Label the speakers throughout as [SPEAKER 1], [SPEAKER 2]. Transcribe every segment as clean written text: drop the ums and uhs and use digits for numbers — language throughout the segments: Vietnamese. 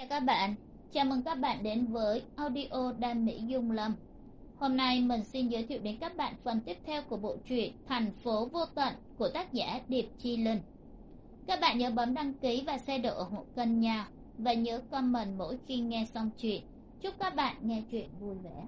[SPEAKER 1] Chào các bạn, chào mừng các bạn đến với audio Đam Mỹ Dung Lâm. Hôm nay mình xin giới thiệu đến các bạn phần tiếp theo của bộ truyện Thành phố vô tận của tác giả Điệp Chi Linh. Các bạn nhớ bấm đăng ký và share độ ủng hộ kênh nha, và nhớ comment mỗi khi nghe xong chuyện. Chúc các bạn nghe chuyện vui vẻ.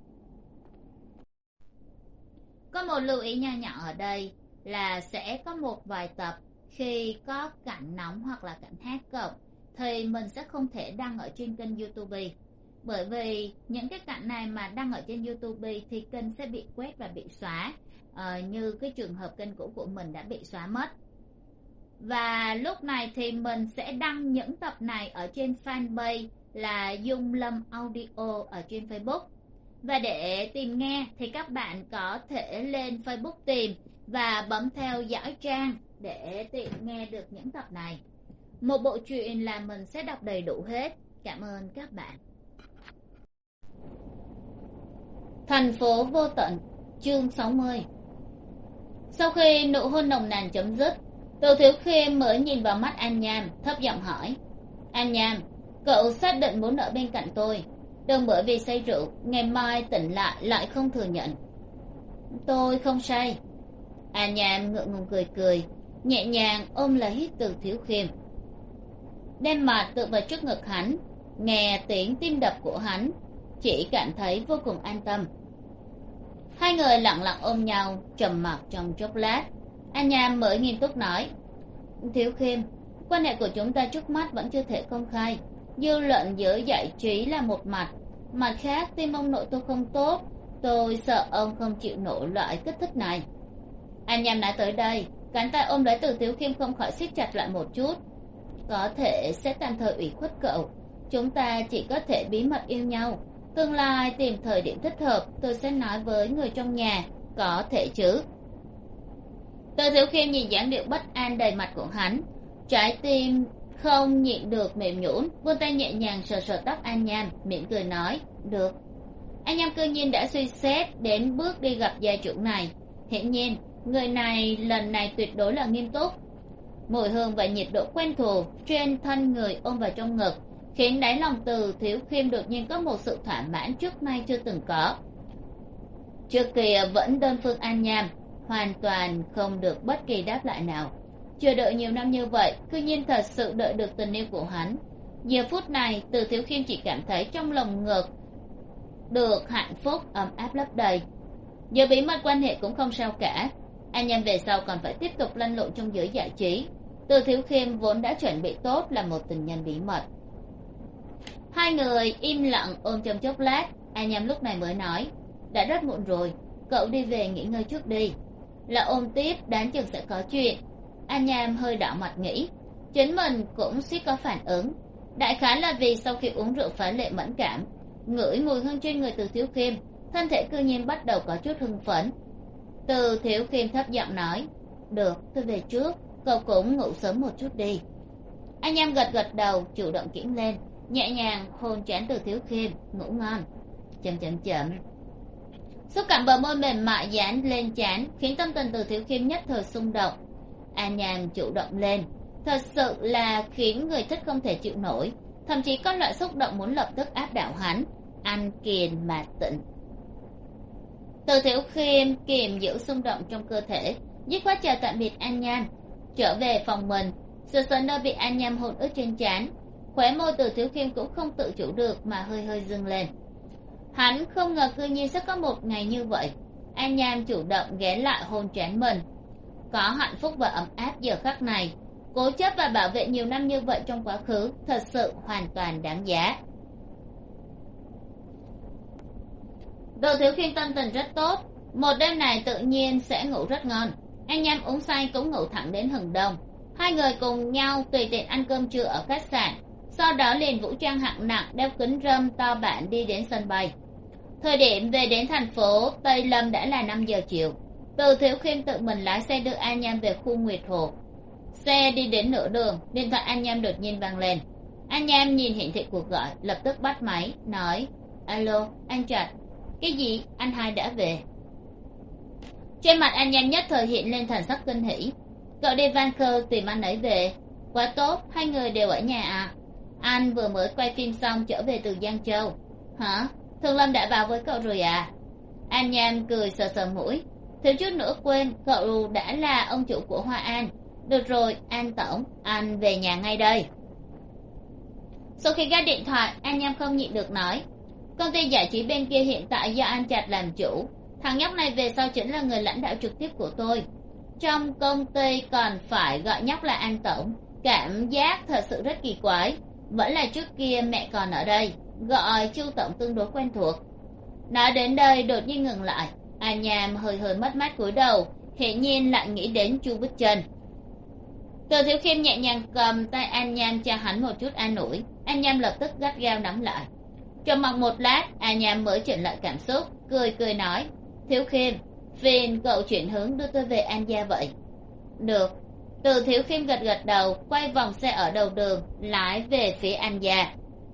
[SPEAKER 1] Có một lưu ý nho nhỏ ở đây là sẽ có một vài tập khi có cảnh nóng hoặc là cảnh hát cộng thì mình sẽ không thể đăng ở trên kênh YouTube, bởi vì những cái cảnh này mà đăng ở trên YouTube thì kênh sẽ bị quét và bị xóa, như cái trường hợp kênh cũ của mình đã bị xóa mất. Và lúc này thì mình sẽ đăng những tập này ở trên fanpage là Dung Lâm Audio ở trên Facebook. Và để tìm nghe thì các bạn có thể lên Facebook tìm và bấm theo dõi trang để tiện nghe được những tập này. Một bộ truyện là mình sẽ đọc đầy đủ hết. Cảm ơn các bạn. Thành phố vô tận, chương 60. Sau khi nụ hôn nồng nàn chấm dứt, Tô Thiếu Khiêm mới nhìn vào mắt An Nham, thấp giọng hỏi: An Nham, cậu xác định muốn ở bên cạnh tôi, đừng bởi vì say rượu ngày mai tỉnh lại không thừa nhận. Tôi không say. An Nham ngượng ngùng cười cười, nhẹ nhàng ôm lấy hít từ Thiếu Khiêm, đem mặt tựa vào trước ngực hắn, nghe tiếng tim đập của hắn, chỉ cảm thấy vô cùng an tâm. Hai người lặng lặng ôm nhau trầm mặc trong chốc lát. An Nham mới nghiêm túc nói: Thiếu Khiêm, quan hệ của chúng ta trước mắt vẫn chưa thể công khai. Dư luận giới giải trí là một mặt, mặt khác tim ông nội tôi không tốt, tôi sợ ông không chịu nổi loại kích thích này. An Nham nói tới đây, cánh tay ôm lấy từ Thiếu Khiêm không khỏi siết chặt lại một chút. Có thể sẽ tạm thời ủy khuất cậu, chúng ta chỉ có thể bí mật yêu nhau, tương lai tìm thời điểm thích hợp tôi sẽ nói với người trong nhà, có thể chứ? Từ Thiếu Khiêm nhìn dáng điệu bất an đầy mặt của hắn, trái tim không nhịn được mềm nhũn, vươn tay nhẹ nhàng sờ sờ tóc An Nham, mỉm cười nói: Được. An Nham cư nhiên đã suy xét đến bước đi gặp gia chủ này. Hiển nhiên người này lần này tuyệt đối là nghiêm túc. Mùi hương và nhiệt độ quen thuộc trên thân người ôm vào trong ngực khiến đáy lòng Từ Thiếu Khiêm đột nhiên có một sự thỏa mãn trước nay chưa từng có. Trước kia vẫn đơn phương An Nham hoàn toàn không được bất kỳ đáp lại nào, chờ đợi nhiều năm như vậy cư nhiên thật sự đợi được tình yêu của hắn. Giờ phút này Từ Thiếu Khiêm chỉ cảm thấy trong lòng ngực được hạnh phúc ấm áp lấp đầy. Giờ bí mật quan hệ cũng không sao cả, An Nham về sau còn phải tiếp tục lăn lộn trong giới giải trí. Từ Thiếu Khiêm vốn đã chuẩn bị tốt là một tình nhân bí mật. Hai người im lặng ôm trong chốc lát. An Nham lúc này mới nói: Đã rất muộn rồi, cậu đi về nghỉ ngơi trước đi. Là ôm tiếp đáng chừng sẽ có chuyện. An Nham hơi đỏ mặt nghĩ, chính mình cũng suýt có phản ứng, đại khái là vì sau khi uống rượu phá lệ mẫn cảm, ngửi mùi hương trên người Từ Thiếu Khiêm, thân thể cư nhiên bắt đầu có chút hưng phấn. Từ Thiếu Khiêm thấp giọng nói: Được, tôi về trước, cậu cũng ngủ sớm một chút đi. Anh Nham gật gật đầu, chủ động kiễng lên, nhẹ nhàng hôn trán Từ Thiếu Khiêm: Ngủ ngon. Chậm chậm chậm. Xúc cảm bờ môi mềm mại dán lên trán khiến tâm tình Từ Thiếu Khiêm nhất thời xung động. An Nham chủ động lên, thật sự là khiến người thích không thể chịu nổi, thậm chí có loại xúc động muốn lập tức áp đảo hắn. Ăn kiền mà tịnh. Từ Thiếu Khiêm kiềm giữ xung động trong cơ thể, dứt khoát chào tạm biệt An Nham, trở về phòng mình, sờ sờ nơi bị An Nham hôn ướt trên trán. Khóe môi Từ Thiếu Khiêm cũng không tự chủ được mà hơi hơi dâng lên. Hắn không ngờ cư nhiên sẽ có một ngày như vậy. An Nham chủ động ghé lại hôn trán mình. Có hạnh phúc và ấm áp giờ khắc này, cố chấp và bảo vệ nhiều năm như vậy trong quá khứ, thật sự hoàn toàn đáng giá. Từ Thiếu Khiêm tâm tình rất tốt, một đêm này tự nhiên sẽ ngủ rất ngon. Anh Nham uống say cũng ngủ thẳng đến hừng đông. Hai người cùng nhau tùy tiện ăn cơm trưa ở khách sạn, sau đó liền vũ trang hạng nặng đeo kính râm to bản đi đến sân bay. Thời điểm về đến thành phố Tây Lâm đã là 5 giờ chiều. Từ Thiếu Khiêm tự mình lái xe đưa An Nham về khu Nguyệt Hồ. Xe đi đến nửa đường, điện thoại An Nham đột nhiên vang lên. An Nham nhìn hiển thị cuộc gọi, lập tức bắt máy, nói: Alo, anh Trạch. Cái gì? Anh hai đã về? Trên mặt An Nham nhất thời hiện lên thần sắc kinh hỉ. Cậu đi Vancouver tìm anh ấy về? Quá tốt, hai người đều ở nhà à? anh vừa mới quay phim xong trở về từ Giang Châu. Hả? Thường Lâm đã vào với cậu rồi à? An Nham cười sờ sờ mũi. Thiếu chút nữa quên, cậu đã là ông chủ của Hoa An. Được rồi, An tổng, anh về nhà ngay đây. Sau khi gác điện thoại, An Nham không nhịn được nói, công ty giải trí bên kia hiện tại do An Trạch làm chủ. Thằng nhóc này về sau chính là người lãnh đạo trực tiếp của tôi. Trong công ty còn phải gọi nhóc là An tổng, cảm giác thật sự rất kỳ quái. Vẫn là trước kia mẹ còn ở đây, gọi Chu tổng tương đối quen thuộc. Nói đến đây đột nhiên ngừng lại. An Nham hơi hơi mất mát cúi đầu, hiển nhiên lại nghĩ đến Chu Bích Trân. Từ Thiếu Khiêm nhẹ nhàng cầm tay An Nham cho hắn một chút an ủi. An Nham lập tức gắt gao nắm lại. Trầm mặc một lát, An Nham mới chỉnh lại cảm xúc, cười cười nói, Thiếu Khiêm, phiền cậu chuyển hướng đưa tôi về An gia vậy. Được. Từ Thiếu Khiêm gật gật đầu, quay vòng xe ở đầu đường, lái về phía An gia.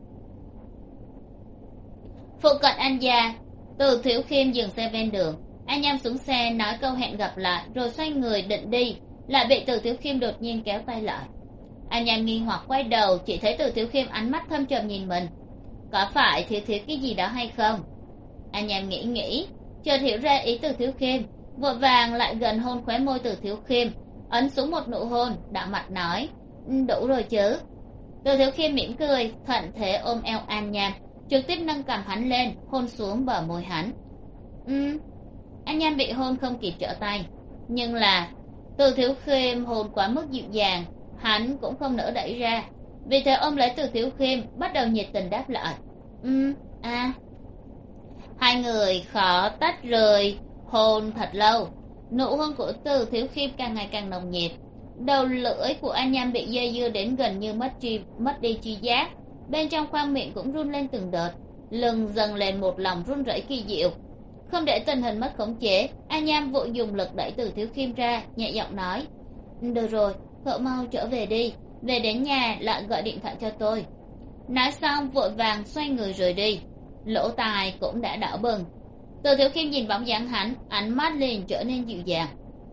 [SPEAKER 1] Phụ cận An gia, Từ Thiếu Khiêm dừng xe ven đường. An Nham xuống xe nói câu hẹn gặp lại, rồi xoay người định đi, lại bị Từ Thiếu Khiêm đột nhiên kéo tay lại. An Nham nghi hoặc quay đầu, chỉ thấy Từ Thiếu Khiêm ánh mắt thâm trầm nhìn mình. Có phải thiếu cái gì đó hay không? An Nham nghĩ, chợt hiểu ra ý Từ Thiếu Khiêm, vội vàng lại gần hôn khóe môi Từ Thiếu Khiêm, ấn xuống một nụ hôn, đạm mặt nói, đủ rồi chứ. Từ Thiếu Khiêm mỉm cười, thuận thế ôm eo An Nham, trực tiếp nâng cằm hắn lên, hôn xuống bờ môi hắn. An Nham bị hôn không kịp trở tay, nhưng là Từ Thiếu Khiêm hôn quá mức dịu dàng, hắn cũng không nỡ đẩy ra, vì thế ôm lấy Từ Thiếu Khiêm, bắt đầu nhiệt tình đáp lại. Hai người khó tách rời, hôn thật lâu. Nụ hôn của Từ Thiếu Khiêm càng ngày càng nồng nhiệt. Đầu lưỡi của An Nham bị dây dưa đến gần như mất đi tri giác, bên trong khoang miệng cũng run lên từng đợt, lưng dâng lên một lòng run rẩy kỳ diệu. Không để tình hình mất khống chế, An Nham vội dùng lực đẩy Từ Thiếu Khiêm ra, nhẹ giọng nói, được rồi, cậu mau trở về đi, về đến nhà lại gọi điện thoại cho tôi. Nói xong vội vàng xoay người rời đi, lỗ tai cũng đã đỏ bừng. Từ Thiếu Khiêm nhìn bóng dáng hắn, ánh mắt liền trở nên dịu dàng.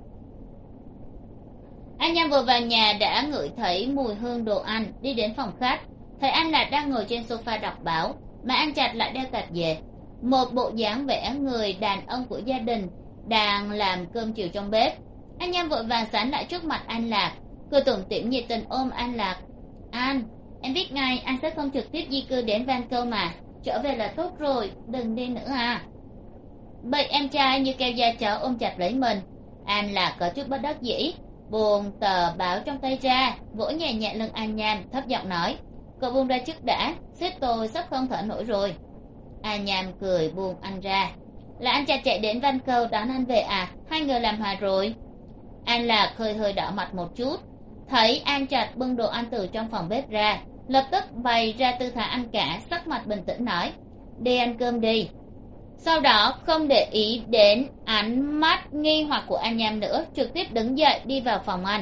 [SPEAKER 1] An Nham vừa vào nhà đã ngửi thấy mùi hương đồ ăn, đi đến phòng khách, thấy An Lạc đang ngồi trên sofa đọc báo, mà An Trạch lại đeo tạp dề, một bộ dáng vẻ người đàn ông của gia đình đang làm cơm chiều trong bếp. An Nham vội vàng sán lại trước mặt An Lạc, cười tủm tỉm nhiệt tình ôm An Lạc. An, em biết ngay anh sẽ không trực tiếp di cư đến Vancouver mà, trở về là tốt rồi, đừng đi nữa à. Bị em trai như keo da chó ôm chặt lấy mình, An Lạc có chút bất đắc dĩ, buông tờ báo trong tay ra, vỗ nhẹ nhẹ lưng An Nham, thấp giọng nói, cậu buông ra trước đã, sếp tôi sắp không thở nổi rồi. An Nham cười buông anh ra. Là anh Trạch chạy đến Vancouver đón anh về à, hai người làm hòa rồi. An Lạc hơi hơi đỏ mặt một chút, thấy An Trạch bưng đồ ăn từ trong phòng bếp ra, lập tức bày ra tư thái ăn cả, sắc mặt bình tĩnh nói, đi ăn cơm đi. Sau đó không để ý đến ánh mắt nghi hoặc của An Nham nữa, trực tiếp đứng dậy đi vào phòng ăn.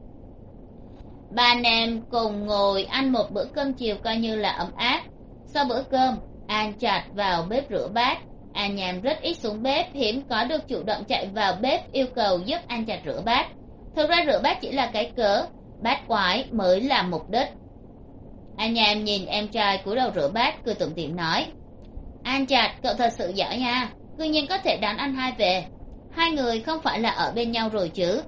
[SPEAKER 1] Ba anh em cùng ngồi ăn một bữa cơm chiều coi như là ấm áp. Sau bữa cơm, An Trạch vào bếp rửa bát. An Nham rất ít xuống bếp, hiếm có được chủ động chạy vào bếp yêu cầu giúp An Trạch rửa bát. Thực ra rửa bát chỉ là cái cớ, bát quái mới là mục đích. An Nham nhìn em trai cúi đầu rửa bát, cười tủm tỉm nói, An Trạch, cậu thật sự giỏi nha, cư nhiên có thể đón anh hai về. Hai người không phải là ở bên nhau rồi chứ?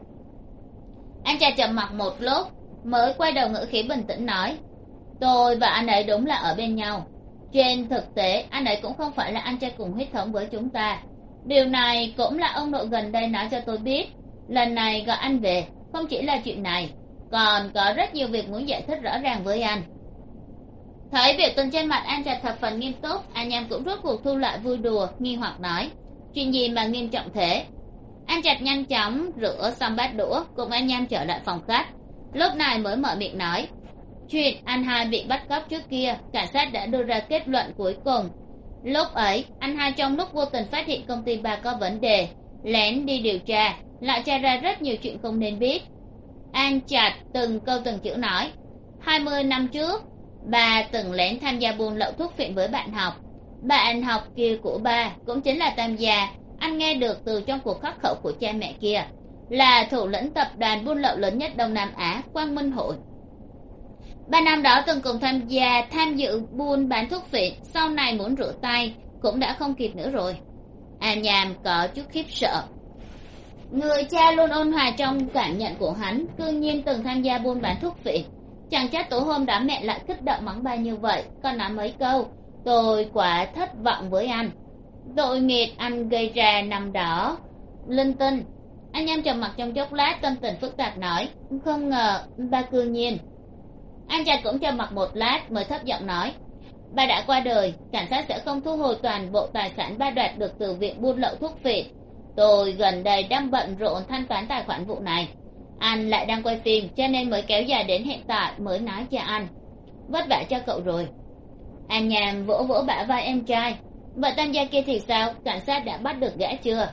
[SPEAKER 1] An Trạch trầm mặc một lúc, mới quay đầu ngữ khí bình tĩnh nói, tôi và anh ấy đúng là ở bên nhau. Trên thực tế, anh ấy cũng không phải là anh trai cùng huyết thống với chúng ta. Điều này cũng là ông nội gần đây nói cho tôi biết. Lần này gọi anh về, không chỉ là chuyện này, còn có rất nhiều việc muốn giải thích rõ ràng với anh. Thấy biểu tình trên mặt An Trạch thập phần nghiêm túc, An Nham cũng rốt cuộc thu lại vui đùa, nghi hoặc nói, chuyện gì mà nghiêm trọng thế? An Trạch nhanh chóng rửa xong bát đũa, cùng An Nham trở lại phòng khách, lúc này mới mở miệng nói, chuyện anh hai bị bắt cóc trước kia, cảnh sát đã đưa ra kết luận cuối cùng. Lúc ấy, anh hai trong lúc vô tình phát hiện công ty bà có vấn đề, lén đi điều tra, lại tra ra rất nhiều chuyện không nên biết. An Trạch từng câu từng chữ nói, 20 năm trước, bà từng lén tham gia buôn lậu thuốc phiện với bạn học. Bạn học kia của bà cũng chính là Tam Gia, anh nghe được từ trong cuộc khắc khẩu của cha mẹ kia, là thủ lĩnh tập đoàn buôn lậu lớn nhất Đông Nam Á, Quang Minh Hội. ba năm đó từng cùng tham dự buôn bán thuốc phiện, sau này muốn rửa tay cũng đã không kịp nữa rồi. An Nham có chút khiếp sợ. Người cha luôn ôn hòa trong cảm nhận của hắn cư nhiên từng tham gia buôn bán thuốc phiện. Chẳng trách tối hôm đó mẹ lại kích động mắng ba như vậy, còn nói mấy câu tôi quá thất vọng với anh, tội nghiệp anh gây ra năm đó linh tinh. Anh Nham trầm mặc trong chốc lát, tâm tình phức tạp nói, không ngờ ba cư nhiên. Anh chàng cũng trầm mặc một lát mới thấp giọng nói, ba đã qua đời, cảnh sát sẽ không thu hồi toàn bộ tài sản ba đoạt được từ việc buôn lậu thuốc phiện. Tôi gần đây đang bận rộn thanh toán tài khoản vụ này, anh lại đang quay phim cho nên mới kéo dài đến hiện tại mới nói cho anh. Vất vả cho cậu rồi. An Nham vỗ vỗ bả vai em trai. Vậy tam gia kia thì sao, cảnh sát đã bắt được gã chưa?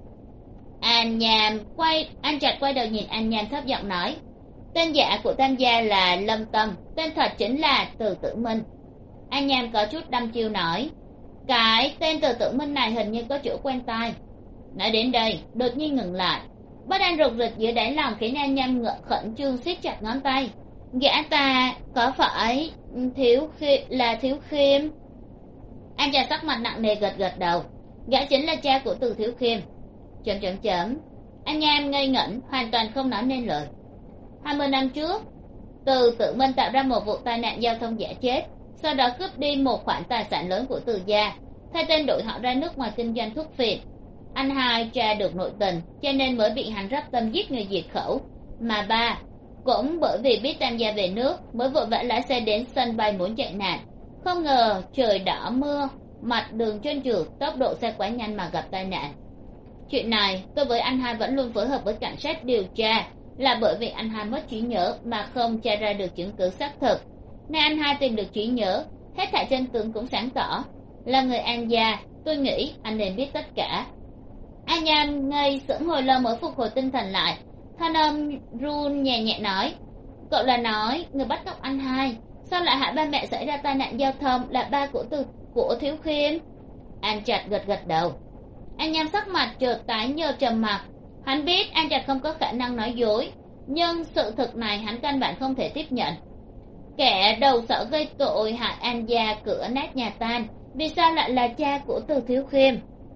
[SPEAKER 1] Anh chợt quay đầu nhìn An Nham thấp giọng nói, tên giả của tam gia là Lâm Tâm, tên thật chính là Từ Tử Minh. An Nham có chút đăm chiêu nói, cái tên Từ Tử Minh này hình như có chỗ quen tai. Nói đến đây đột nhiên ngừng lại, bất an rục rịch giữa đáy lòng khiến An Nham khẩn trương siết chặt ngón tay. Gã ta có phải Thiếu Khiêm? Anh chàng sắc mặt nặng nề gật gật đầu, gã chính là cha của Từ Thiếu Khiêm. Anh Nham ngây ngẩn, hoàn toàn không nói nên lời. 20 năm trước, Từ Tử Minh tạo ra một vụ tai nạn giao thông giả chết, sau đó cướp đi một khoản tài sản lớn của Từ gia, thay tên đổi họ ra nước ngoài kinh doanh thuốc phiện. Anh hai tra được nội tình cho nên mới bị hắn rắp tâm giết người diệt khẩu, mà ba cũng bởi vì biết tam gia về nước mới vội vã lái xe đến sân bay muốn chạy nạn. Không ngờ trời đỏ mưa, mặt đường trơn trượt, tốc độ xe quá nhanh mà gặp tai nạn. Chuyện này tôi với anh hai vẫn luôn phối hợp với cảnh sát điều tra, là bởi vì anh hai mất trí nhớ mà không tra ra được chứng cứ xác thực. Nay anh hai tìm được trí nhớ, hết thảy chân tướng cũng sáng tỏ. Là người An gia, tôi nghĩ anh nên biết tất cả. An Nham ngây sững hồi lâu mới phục hồi tinh thần lại, thanh âm run nhẹ nhẹ nói, cậu là nói người bắt cóc anh hai, sao lại hại ba mẹ xảy ra tai nạn giao thông là ba của Thiếu Khiêm? An Trạch gật gật đầu. An Nham sắc mặt chợt tái nhợt trầm mặc, hắn biết An Trạch không có khả năng nói dối, nhưng sự thực này hắn căn bản không thể tiếp nhận. Kẻ đầu sỏ gây tội hại An gia cửa nát nhà tan, vì sao lại là cha của Từ Thiếu Khiêm?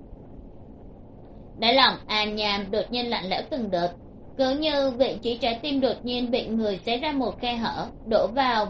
[SPEAKER 1] Đáy lòng An Nham đột nhiên lạnh lẽo từng đợt, cứ như vị trí trái tim đột nhiên bị người xé ra một khe hở, đổ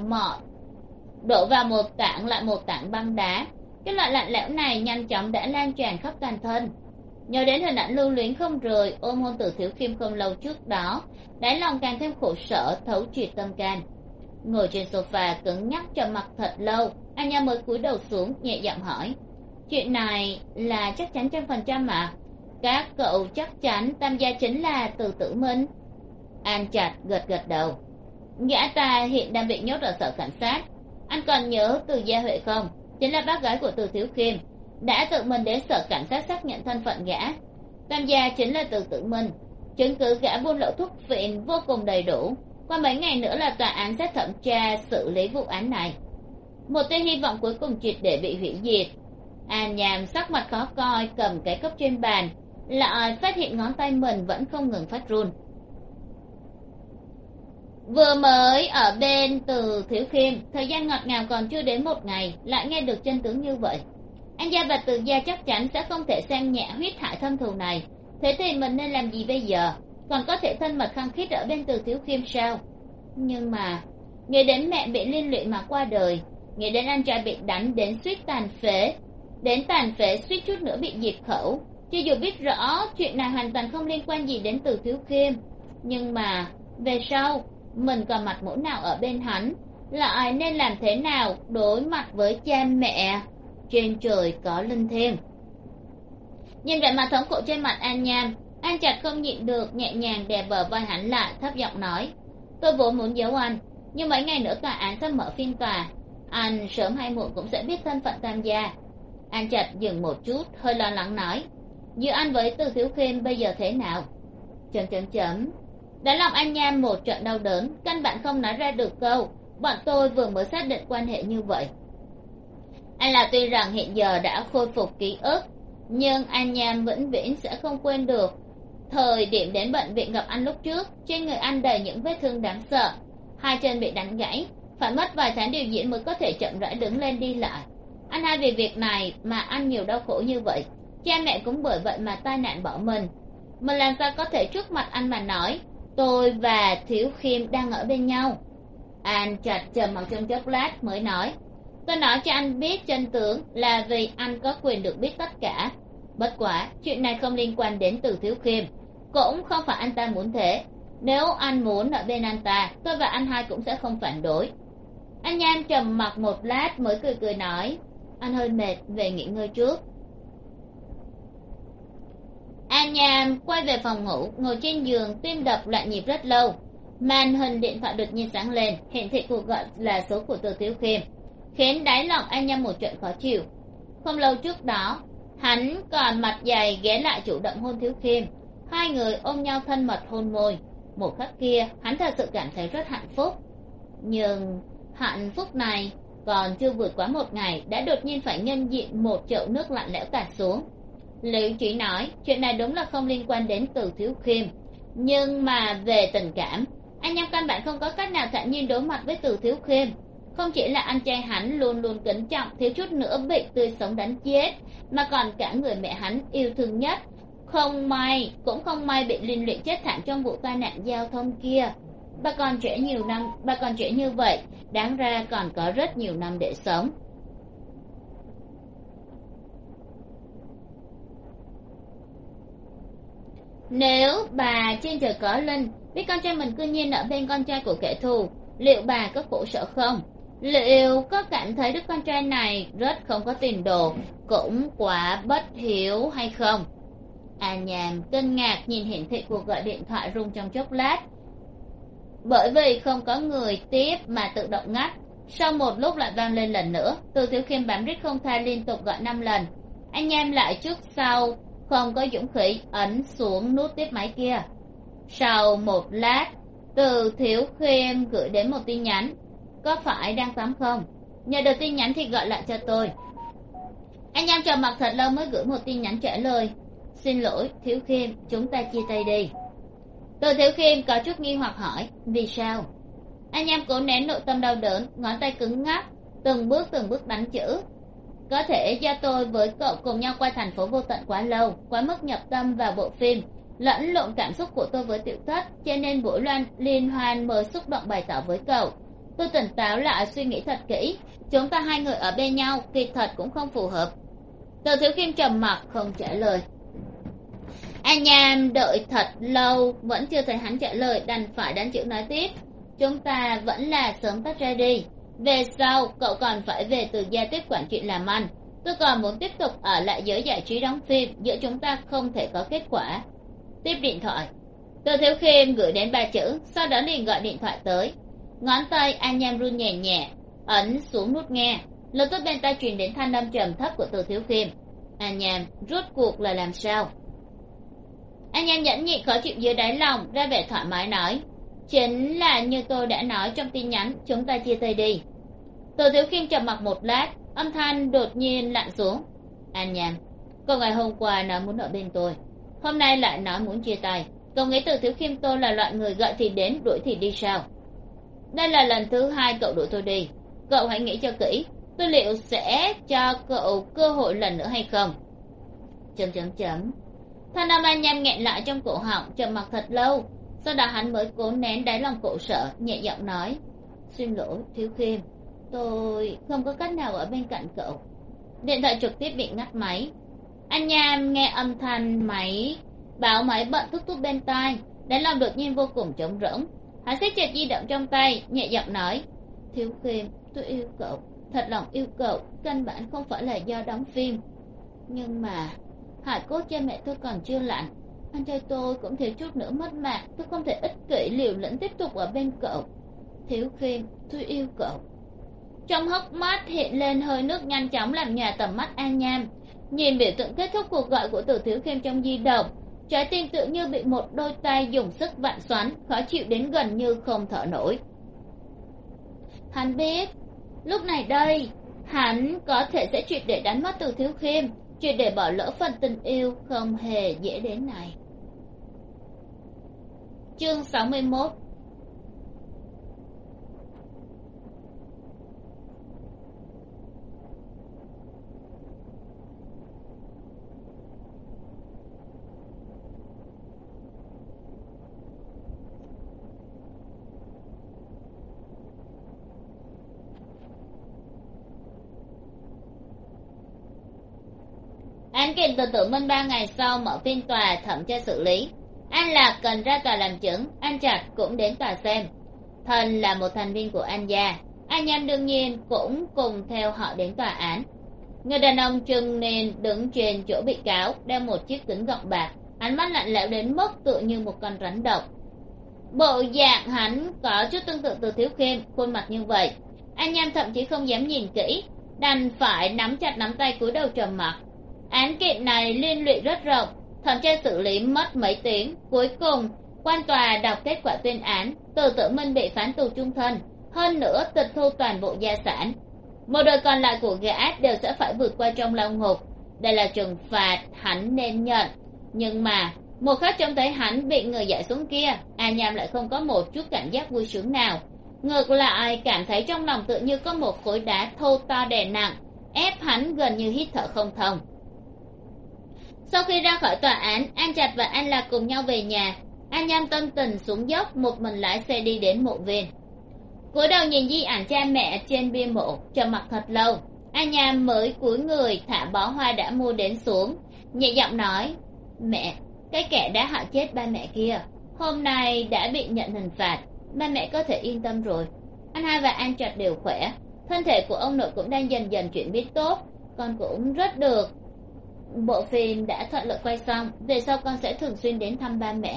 [SPEAKER 1] vào một tảng lại một tảng băng đá. Cái loại lạnh lẽo này nhanh chóng đã lan tràn khắp toàn thân. Nhớ đến hình ảnh lưu luyến không rời ôm hôn Từ Thiếu Khiêm không lâu trước đó, đáy lòng càng thêm khổ sở thấu triệt tâm can. Ngồi trên sofa cứng nhắc trầm mặc thật lâu, An Nham mới cúi đầu xuống nhẹ giọng hỏi, chuyện này là chắc chắn 100% mà? Các cậu chắc chắn tam gia chính là Từ Tử Minh? An Trạch gật gật đầu. Gã ta hiện đang bị nhốt ở sở cảnh sát. Anh còn nhớ Từ Gia Huệ không? Chính là bác gái của Từ Thiếu Khiêm, đã tự mình đến sở cảnh sát xác nhận thân phận gã. Tam gia chính là Từ Tử Minh, chứng cứ gã buôn lậu thuốc phiện vô cùng đầy đủ. Qua mấy ngày nữa là tòa án sẽ thẩm tra xử lý vụ án này. Một tia hy vọng cuối cùng triệt để bị hủy diệt. An Nham sắc mặt khó coi cầm cái cốc trên bàn, lại phát hiện ngón tay mình vẫn không ngừng phát run. Vừa mới ở bên Từ Thiếu Khiêm, thời gian ngọt ngào còn chưa đến một ngày, lại nghe được chân tướng như vậy. Anh gia và Từ gia chắc chắn sẽ không thể xem nhẹ huyết hại thâm thù này. Thế thì mình nên làm gì bây giờ? Còn có thể thân mật khăng khít ở bên Từ Thiếu Khiêm sao? Nhưng mà nghĩ đến mẹ bị liên lụy mà qua đời, nghĩ đến anh trai bị đánh đến suýt tàn phế, suýt chút nữa bị diệt khẩu, cho dù biết rõ chuyện này hoàn toàn không liên quan gì đến Từ Thiếu Khiêm, nhưng mà về sau mình còn mặt mũi nào ở bên hắn, lại nên làm thế nào đối mặt với cha mẹ? Trên trời có linh thiêng. Nhìn vẻ mặt thống khổ trên mặt An Nham, An Trạch không nhịn được nhẹ nhàng đè bờ vai hắn lại, thấp giọng nói, tôi vốn muốn giấu anh, nhưng mấy ngày nữa tòa án sắp mở phiên tòa, anh sớm hay muộn cũng sẽ biết thân phận tam gia. An Trạch dừng một chút, hơi lo lắng nói, giữa anh với Từ Thiếu Khiêm bây giờ thế nào? Đáy lòng An Nham một trận đau đớn, căn bản không nói ra được câu, bọn tôi vừa mới xác định quan hệ như vậy. Anh là tuy rằng hiện giờ đã khôi phục ký ức, nhưng An Nham vĩnh viễn sẽ không quên được thời điểm đến bệnh viện gặp anh lúc trước. Trên người anh đầy những vết thương đáng sợ, hai chân bị đánh gãy, phải mất vài tháng điều diễn mới có thể chậm rãi đứng lên đi lại. Anh hai vì việc này mà ăn nhiều đau khổ như vậy, cha mẹ cũng bởi vậy mà tai nạn bỏ mình làm sao có thể trước mặt anh mà nói tôi và Thiếu Khiêm đang ở bên nhau. Anh chợt trầm mặc trong chốc lát mới nói, tôi nói cho anh biết chân tướng là vì anh có quyền được biết tất cả. Bất quá chuyện này không liên quan đến Từ Thiếu Khiêm, cũng không phải anh ta muốn thế. Nếu anh muốn ở bên anh ta, tôi và anh hai cũng sẽ không phản đối. Anh Nham trầm mặc một lát mới cười cười nói, anh hơi mệt, về nghỉ ngơi trước. An Nham quay về phòng ngủ, ngồi trên giường, tim đập loạn nhịp rất lâu. Màn hình điện thoại đột nhiên sáng lên, hiển thị cuộc gọi là số của Từ Thiếu Khiêm, khiến đáy lòng An Nham một trận khó chịu. Không lâu trước đó, hắn còn mặt dày ghé lại chủ động hôn Thiếu Khiêm, hai người ôm nhau thân mật hôn môi. Một khắc kia hắn thật sự cảm thấy rất hạnh phúc. Nhưng hạnh phúc này còn chưa vượt quá một ngày đã đột nhiên phải nhân diện một chậu nước lạnh lẽo tạt xuống. Lý trí nói chuyện này đúng là không liên quan đến Từ Thiếu Khiêm, nhưng mà về tình cảm, anh Nham căn bản không có cách nào thản nhiên đối mặt với Từ Thiếu Khiêm. Không chỉ là anh trai hắn luôn luôn kính trọng, thiếu chút nữa bị tươi sống đánh chết, mà còn cả người mẹ hắn yêu thương nhất, cũng không may bị liên lụy chết thảm trong vụ tai nạn giao thông kia. Bà còn trẻ như vậy, đáng ra còn có rất nhiều năm để sống. Nếu bà trên trời có linh biết con trai mình cư nhiên ở bên con trai của kẻ thù, liệu bà có khổ sở không? Liệu có cảm thấy đứa con trai này rất không có tiền đồ, cũng quá bất hiếu hay không? An Nham kinh ngạc nhìn hiển thị cuộc gọi điện thoại rung trong chốc lát, bởi vì không có người tiếp mà tự động ngắt. Sau một lúc lại vang lên lần nữa. Từ Thiếu Khiêm bám rít không tha liên tục gọi 5 lần. Anh Nham lại trước sau không có dũng khí ấn xuống nút tiếp máy kia. Sau một lát, Từ Thiếu Khiêm gửi đến một tin nhắn, có phải đang tắm không? Nhờ được tin nhắn thì gọi lại cho tôi. Anh Nham trầm mặc thật lâu mới gửi một tin nhắn trả lời, xin lỗi Thiếu Khiêm, chúng ta chia tay đi. Từ Thiếu Khiêm có chút nghi hoặc hỏi, vì sao? Anh Nham cố nén nội tâm đau đớn, ngón tay cứng ngắc, từng bước đánh chữ. Có thể do tôi với cậu cùng nhau qua thành phố vô tận quá lâu, quá mức nhập tâm vào bộ phim, lẫn lộn cảm xúc của tôi với Tiểu Thất, cho nên buổi liên hoan mới xúc động bày tỏ với cậu. Tôi tỉnh táo lại suy nghĩ thật kỹ, chúng ta hai người ở bên nhau kỳ thật cũng không phù hợp. Từ Thiếu Khiêm trầm mặc không trả lời. Anh Nham đợi thật lâu vẫn chưa thấy hắn trả lời, đành phải đánh chữ nói tiếp, chúng ta vẫn là sớm tách ra đi. Về sau cậu còn phải về Từ gia tiếp quản chuyện làm ăn, tôi còn muốn tiếp tục ở lại giới giải trí đóng phim, giữa chúng ta không thể có kết quả. Tiếp điện thoại. Từ Thiếu Khiêm gửi đến 3 chữ, sau đó liền gọi điện thoại tới. Ngón tay An Nham run nhẹ nhẹ ấn xuống nút nghe, lập tức bên tai truyền đến thanh âm trầm thấp của Từ Thiếu Khiêm. An Nham, rốt cuộc là làm sao? An Nham nhẫn nhịn khó chịu dưới đáy lòng, ra vẻ thoải mái nói, chính là như tôi đã nói trong tin nhắn, chúng ta chia tay đi. Từ Thiếu Khiêm trầm mặc một lát, âm thanh đột nhiên lặn xuống. An Nham, cậu ngày hôm qua nói muốn ở bên tôi, hôm nay lại nói muốn chia tay. Cậu nghĩ Từ Thiếu Khiêm tôi là loại người gọi thì đến đuổi thì đi sao? Đây là lần thứ 2 cậu đuổi tôi đi, cậu hãy nghĩ cho kỹ, tôi liệu sẽ cho cậu cơ hội lần nữa hay không? Thanh âm An Nham nghẹn lại trong cổ họng, trầm mặc thật lâu, sau đó hắn mới cố nén đáy lòng khổ sở, nhẹ giọng nói, xin lỗi Thiếu Khiêm, tôi không có cách nào ở bên cạnh cậu. Điện thoại trực tiếp bị ngắt máy. An Nham nghe âm thanh báo máy bận thúc thúc bên tai, đáy lòng đột nhiên vô cùng trống rỗng. Hắn siết chặt di động trong tay, nhẹ giọng nói, Thiếu Khiêm, tôi yêu cậu, thật lòng yêu cậu, căn bản không phải là do đóng phim. Nhưng mà hải cốt cha mẹ tôi còn chưa lạnh, anh trai tôi cũng thiếu chút nữa mất mạng, tôi không thể ích kỷ liều lĩnh tiếp tục ở bên cậu. Thiếu Khiêm, tôi yêu cậu. Trong hốc mắt hiện lên hơi nước nhanh chóng làm nhòa tầm mắt An Nham, nhìn biểu tượng kết thúc cuộc gọi của Từ Thiếu Khiêm trong di động, trái tim tự như bị một đôi tay dùng sức vặn xoắn, khó chịu đến gần như không thở nổi. Hắn biết lúc này đây hắn có thể sẽ triệt để đánh mất Từ Thiếu Khiêm, triệt để bỏ lỡ phần tình yêu không hề dễ đến này. Chương 61. Án kiện từ Tử Minh 3 ngày sau mở phiên tòa thẩm tra xử lý. An Lạc cần ra tòa làm chứng, An Trạch cũng đến tòa xem. Thần là một thành viên của An gia, An Nham đương nhiên cũng cùng theo họ đến tòa án. Người đàn ông trừng nên đứng trên chỗ bị cáo, đeo một chiếc kính gọng bạc, ánh mắt lạnh lẽo đến mức tựa như một con rắn độc. Bộ dạng hắn có chút tương tự Từ Thiếu Khiêm, khuôn mặt như vậy An Nham thậm chí không dám nhìn kỹ, đành phải nắm chặt nắm tay cúi đầu trầm mặc. Án kiện này liên lụy rất rộng, thẩm tra xử lý mất mấy tiếng, cuối cùng quan tòa đọc kết quả tuyên án. Từ Tử Minh bị phán tù chung thân, hơn nữa tịch thu toàn bộ gia sản. Một đời còn lại của gã đều sẽ phải vượt qua trong lao ngục, đây là trừng phạt hắn nên nhận. Nhưng mà một khắc trông thấy hắn bị người dạy xuống kia, An Nham lại không có một chút cảm giác vui sướng nào, ngược lại cảm thấy trong lòng tự như có một khối đá thô to đè nặng, ép hắn gần như hít thở không thông. Sau khi ra khỏi tòa án, An Trạch và An Lạc cùng nhau về nhà. An Nham tâm tình xuống dốc, một mình lái xe đi đến mộ viên. Cúi đầu nhìn di ảnh cha mẹ trên bia mộ, trầm mặc thật lâu. An Nham mới cúi người thả bó hoa đã mua đến xuống, nhẹ giọng nói: "Mẹ, cái kẻ đã hại chết ba mẹ kia hôm nay đã bị nhận hình phạt, ba mẹ có thể yên tâm rồi. Anh hai và An Trạch đều khỏe, thân thể của ông nội cũng đang dần dần chuyển biến tốt, con cũng rất được. Bộ phim đã thuận lợi quay xong, về sau con sẽ thường xuyên đến thăm ba mẹ."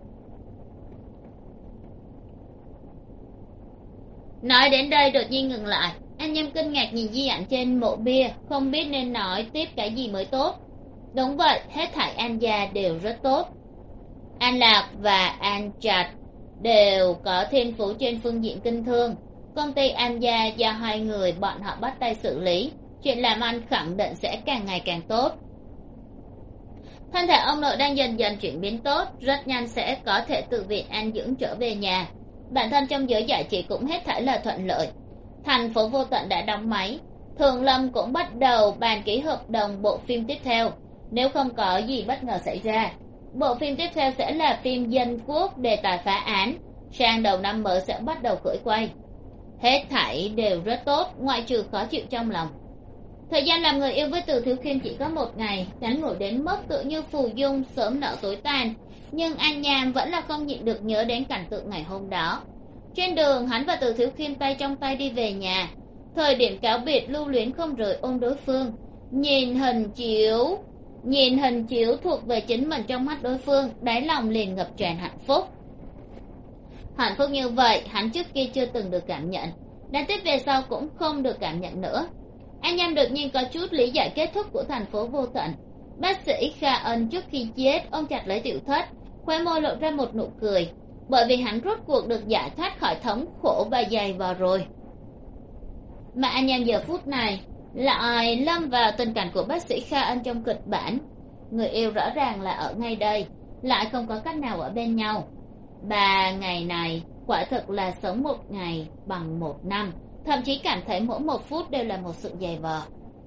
[SPEAKER 1] Nói đến đây đột nhiên ngừng lại. An Nham kinh ngạc nhìn di ảnh trên mộ bia, không biết nên nói tiếp cái gì mới tốt. Đúng vậy, hết thảy An gia đều rất tốt. An Lạc và An Trạch đều có thiên phú trên phương diện kinh thương. Công ty An gia do hai người bọn họ bắt tay xử lý, chuyện làm ăn khẳng định sẽ càng ngày càng tốt. Thân thể ông nội đang dần dần chuyển biến tốt, rất nhanh sẽ có thể tự viện an dưỡng trở về nhà. Bản thân trong giới giải trí cũng hết thảy là thuận lợi. Thành phố Vô Tận đã đóng máy, Thường Lâm cũng bắt đầu bàn ký hợp đồng bộ phim tiếp theo. Nếu không có gì bất ngờ xảy ra, bộ phim tiếp theo sẽ là phim Dân Quốc đề tài phá án, sang đầu năm mới sẽ bắt đầu khởi quay. Hết thảy đều rất tốt, ngoại trừ khó chịu trong lòng. Thời gian làm người yêu với Từ Thiếu Khiêm chỉ có 1 ngày, ngắn ngủi đến mức tự như phù dung sớm nở tối tàn. Nhưng An Nham vẫn là không nhịn được nhớ đến cảnh tượng ngày hôm đó. Trên đường hắn và Từ Thiếu Khiêm tay trong tay đi về nhà, thời điểm cáo biệt lưu luyến không rời ôm đối phương, nhìn hình chiếu thuộc về chính mình trong mắt đối phương, đáy lòng liền ngập tràn hạnh phúc. Hạnh phúc như vậy hắn trước kia chưa từng được cảm nhận, đáng tiếc về sau cũng không được cảm nhận nữa. An Nham đột nhiên có chút lý giải kết thúc của thành phố Vô Tận. Bác sĩ Kha Ân trước khi chết ôm chặt lấy Tiểu Thất, khóe môi lộ ra một nụ cười, bởi vì hắn rốt cuộc được giải thoát khỏi thống khổ và dày vò rồi. Mà An Nham giờ phút này lại lâm vào tình cảnh của bác sĩ Kha Ân trong kịch bản. Người yêu rõ ràng là ở ngay đây, lại không có cách nào ở bên nhau. 3 ngày này quả thực là sống 1 ngày bằng 1 năm, thậm chí cảm thấy mỗi 1 phút đều là một sự dày vò.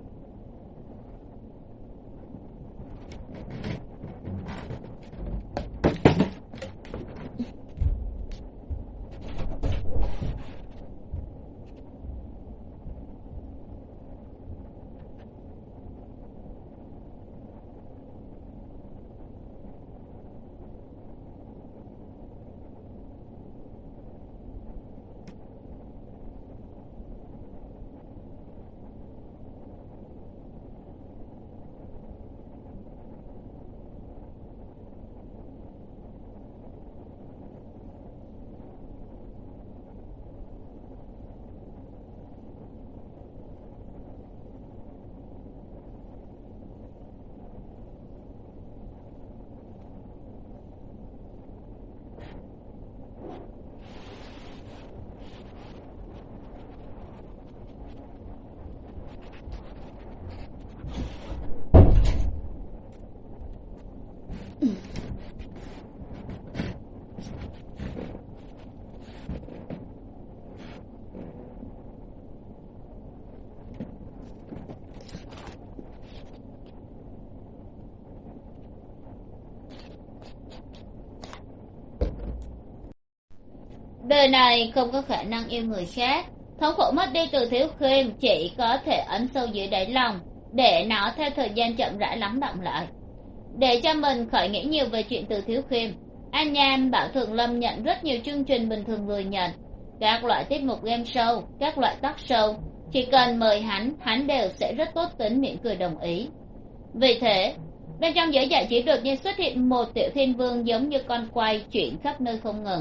[SPEAKER 1] Đời này không có khả năng yêu người khác, thống khổ mất đi Từ Thiếu Khiêm chỉ có thể ẩn sâu dưới đáy lòng. để nó theo thời gian chậm rãi lắng đọng lại. Để cho mình khỏi nghĩ nhiều về chuyện Từ Thiếu Khiêm, An Nham bảo Thường Lâm nhận rất nhiều chương trình bình thường người nhận, các loại tiết mục game show, các loại talk show, chỉ cần mời hắn đều sẽ rất tốt tính mỉm cười đồng ý. Vì thế bên trong giới giải trí đột nhiên xuất hiện một Tiểu Thiên Vương giống như con quay chuyển khắp nơi không ngừng.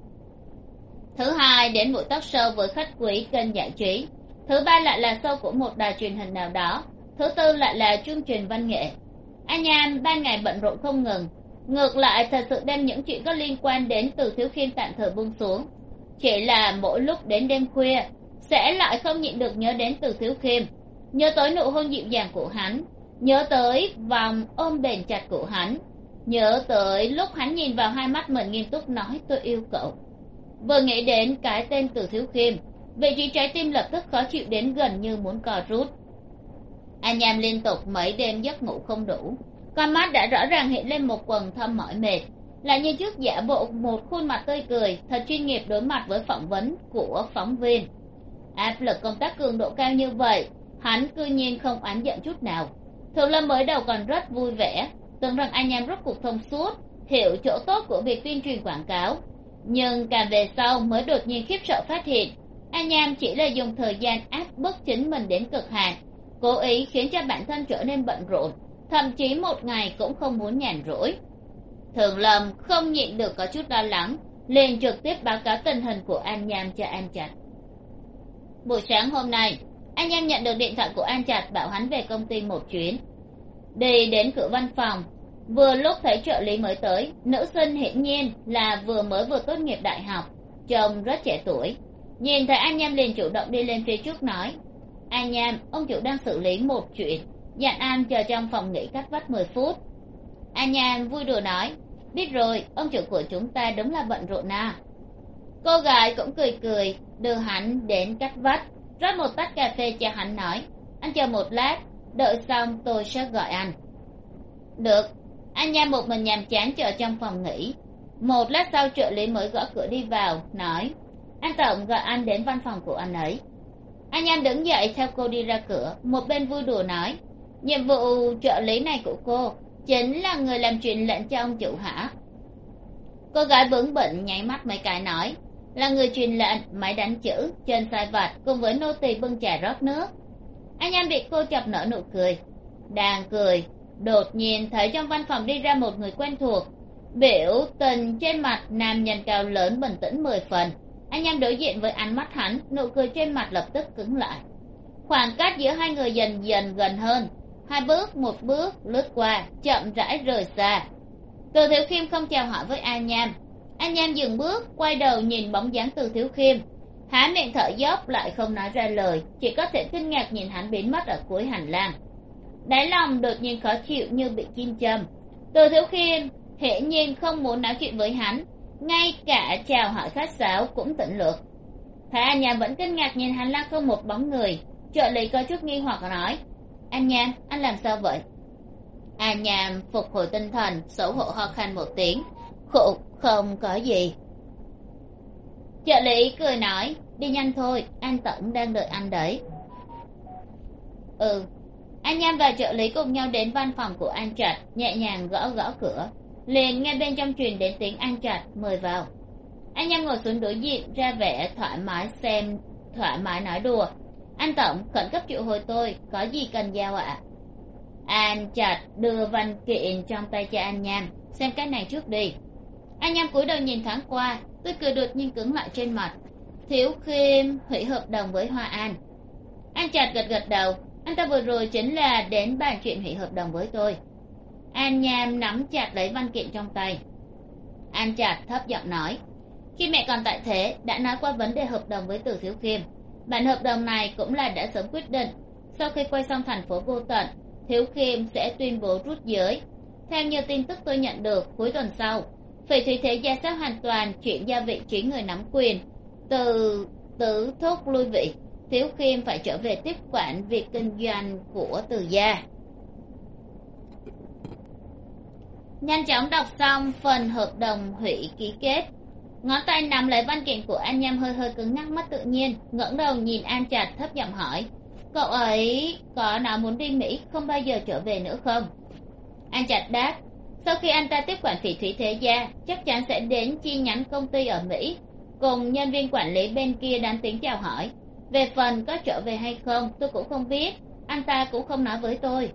[SPEAKER 1] Thứ hai đến buổi talk show với khách quý kênh giải trí, thứ ba lại là show của một đài truyền hình nào đó, thứ tư lại là chương trình văn nghệ. An Nham ban ngày bận rộn không ngừng, ngược lại thật sự đem những chuyện có liên quan đến Từ Thiếu Khiêm tạm thời buông xuống. Chỉ là mỗi lúc đến đêm khuya sẽ lại không nhịn được nhớ đến Từ Thiếu Khiêm, nhớ tới nụ hôn dịu dàng của hắn, nhớ tới vòng ôm bền chặt của hắn, nhớ tới lúc hắn nhìn vào hai mắt mình nghiêm túc nói tôi yêu cậu. Vừa nghĩ đến cái tên Từ Thiếu Khiêm, vị trí trái tim lập tức khó chịu đến gần như muốn co rút. An Nham liên tục mấy đêm giấc ngủ không đủ, con mắt đã rõ ràng hiện lên một quầng thâm mỏi mệt, lại như trước giả bộ một khuôn mặt tươi cười thật chuyên nghiệp đối mặt với phỏng vấn của phóng viên. Áp lực công tác cường độ cao như vậy, hắn cư nhiên không oán giận chút nào. Thường Lâm mới đầu còn rất vui vẻ, tưởng rằng An Nham rốt cuộc thông suốt, hiểu chỗ tốt của việc tuyên truyền quảng cáo, nhưng càng về sau mới đột nhiên khiếp sợ phát hiện An Nham chỉ là dùng thời gian áp bức chính mình đến cực hạn, cố ý khiến cho bản thân trở nên bận rộn, thậm chí một ngày cũng không muốn nhàn rỗi. Thường Lâm không nhịn được có chút lo lắng, liền trực tiếp báo cáo tình hình của An Nham cho An Trạch. Buổi sáng hôm nay, An Nham nhận được điện thoại của An Trạch bảo hắn về công ty một chuyến. Đi đến cửa văn phòng, vừa lúc thấy trợ lý mới tới, nữ sinh hiển nhiên là vừa tốt nghiệp đại học, trông rất trẻ tuổi. Nhìn thấy An Nham liền chủ động đi lên phía trước nói: An Nham, ông chủ đang xử lý một chuyện, dặn anh chờ trong phòng nghỉ cách vách 10 phút. An Nham vui đùa nói: biết rồi, ông chủ của chúng ta đúng là bận rộn à. Cô gái cũng cười cười đưa hắn đến cách vách, rót một tách cà phê cho hắn nói: anh chờ một lát, đợi xong tôi sẽ gọi anh. Được. An Nham một mình nhàm chán chờ trong phòng nghỉ. Một lát sau trợ lý mới gõ cửa đi vào, nói: anh tổng gọi anh đến văn phòng của anh ấy. An Nham đứng dậy theo cô đi ra cửa, một bên vui đùa nói: nhiệm vụ trợ lý này của cô chính là người làm truyền lệnh cho ông chủ hả? Cô gái bướng bỉnh nháy mắt mấy cái nói: là người truyền lệnh, máy đánh chữ, chân sai vặt cùng với nô tỳ bưng trà rót nước. An Nham bị cô chọc nở nụ cười. Đang cười, đột nhiên thấy trong văn phòng đi ra một người quen thuộc, biểu tình trên mặt nam nhân cao lớn bình tĩnh 10 phần. An Nham đối diện với ánh mắt hắn, nụ cười trên mặt lập tức cứng lại. Khoảng cách giữa hai người dần dần gần hơn, hai bước một bước lướt qua, chậm rãi rời xa. Từ Thiếu Khiêm không chào hỏi với An Nham. An Nham dừng bước, quay đầu nhìn bóng dáng Từ Thiếu Khiêm, há miệng thở dốc lại không nói ra lời, chỉ có thể kinh ngạc nhìn hắn biến mất ở cuối hành lang. Đáy lòng đột nhiên khó chịu như bị kim châm. Từ Thiếu Khiêm hiển nhiên không muốn nói chuyện với hắn, ngay cả chào hỏi khách sáo cũng tỉnh lược. Thấy An Nham vẫn kinh ngạc nhìn hành lang không một bóng người, trợ lý có chút nghi hoặc nói: An Nham, anh làm sao vậy? An Nham phục hồi tinh thần, xấu hổ ho khan một tiếng: không có gì. Trợ lý cười nói: đi nhanh thôi, An tổng đang đợi anh đấy. An Nham và trợ lý cùng nhau đến văn phòng của An Trạch, nhẹ nhàng gõ gõ cửa, liền nghe bên trong truyền đến tiếng An Trạch: mời vào. An Nham ngồi xuống đối diện, ra vẻ thoải mái nói đùa: anh tổng, khẩn cấp triệu hồi tôi, có gì cần giao ạ? An Trạch đưa văn kiện trong tay cho An Nham: xem cái này trước đi. An Nham cúi đầu nhìn thoáng qua, tươi cười đột nhiên cứng lại trên mặt. Thiếu Khiêm hủy hợp đồng với Hoa An. An Trạch gật đầu: anh ta vừa rồi chính là đến bàn chuyện hủy hợp đồng với tôi. An Nham nắm chặt lấy văn kiện trong tay. An Trạch thấp giọng nói: khi mẹ còn tại thế đã nói qua vấn đề hợp đồng với Từ Thiếu Khiêm, bản hợp đồng này cũng là đã sớm quyết định. Sau khi quay xong Thành Phố Vô Tận, Thiếu Khiêm sẽ tuyên bố rút giới. Theo như tin tức tôi nhận được, cuối tuần sau Phỉ Thúy Thế Gia sẽ hoàn toàn chuyển giao vị trí người nắm quyền, từ Tứ Thúc lui vị. Thiếu Khiêm phải trở về tiếp quản việc kinh doanh của Từ gia. Nhanh chóng đọc xong phần hợp đồng hủy ký kết, ngón tay nắm lấy văn kiện của An Nham hơi cứng ngắc mất tự nhiên, ngẩng đầu nhìn An Trạch thấp giọng hỏi: cậu ấy có nói muốn đi Mỹ không bao giờ trở về nữa không? An Trạch đáp, sau khi anh ta tiếp quản Phỉ Thúy Thế Gia chắc chắn sẽ đến chi nhánh công ty ở Mỹ, cùng nhân viên quản lý bên kia đáng tiếng chào hỏi. Về phần có trở về hay không tôi cũng không biết, anh ta cũng không nói với tôi.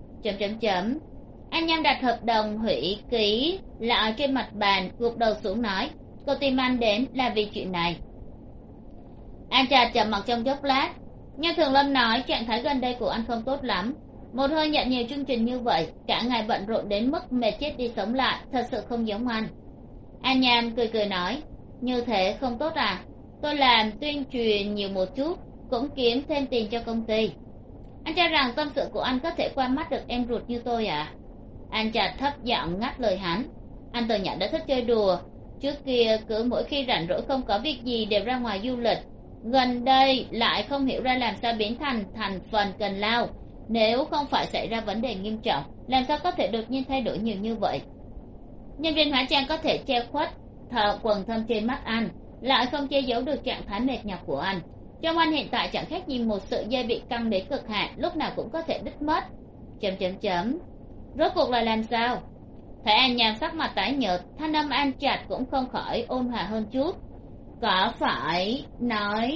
[SPEAKER 1] Anh Nham đặt hợp đồng hủy ký lại trên mặt bàn, gục đầu xuống nói, cô tìm anh đến là vì chuyện này. An Trạch trầm mặc trong chốc lát. Như Thường Lâm nói, trạng thái gần đây của anh không tốt lắm. Một hơi nhận nhiều chương trình như vậy, cả ngày bận rộn đến mức mệt chết đi sống lại, thật sự không giống anh. An Nham cười cười nói, như thế không tốt à? Tôi làm tuyên truyền nhiều một chút, cũng kiếm thêm tiền cho công ty. Anh cho rằng tâm sự của anh có thể qua mắt được em ruột như tôi à? An Trạch thấp giọng ngắt lời hắn. Anh từ nhỏ đã thích chơi đùa, trước kia cứ mỗi khi rảnh rỗi không có việc gì đều ra ngoài du lịch, gần đây lại không hiểu ra làm sao biến thành phần cần lao. Nếu không phải xảy ra vấn đề nghiêm trọng, làm sao có thể đột nhiên thay đổi nhiều như vậy? Nhân viên hóa trang có thể che khuất quầng thâm trên mắt anh, lại không che giấu được trạng thái mệt nhọc của anh. Trong anh hiện tại chẳng khác gì một sợi dây bị căng đến cực hạn, lúc nào cũng có thể đứt mất. Rốt cuộc là làm sao? Thấy An Nham sắc mặt tái nhợt, thanh âm An Trạch cũng không khỏi ôn hòa hơn chút. Có phải nói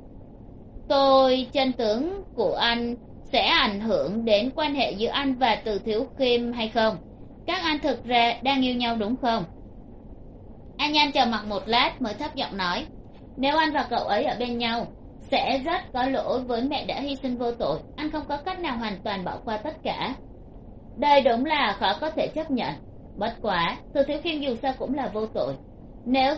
[SPEAKER 1] chân tướng của anh sẽ ảnh hưởng đến quan hệ giữa anh và Từ Thiếu Khiêm hay không? Các anh thực ra đang yêu nhau đúng không? An Nham chờ mặc một lát mới thấp giọng nói, nếu anh và cậu ấy ở bên nhau sẽ rất có lỗi với mẹ đã hy sinh vô tội, anh không có cách nào hoàn toàn bỏ qua tất cả. Đây đúng là khó có thể chấp nhận. Bất quá Từ Thiếu Khiêm dù sao cũng là vô tội. Nếu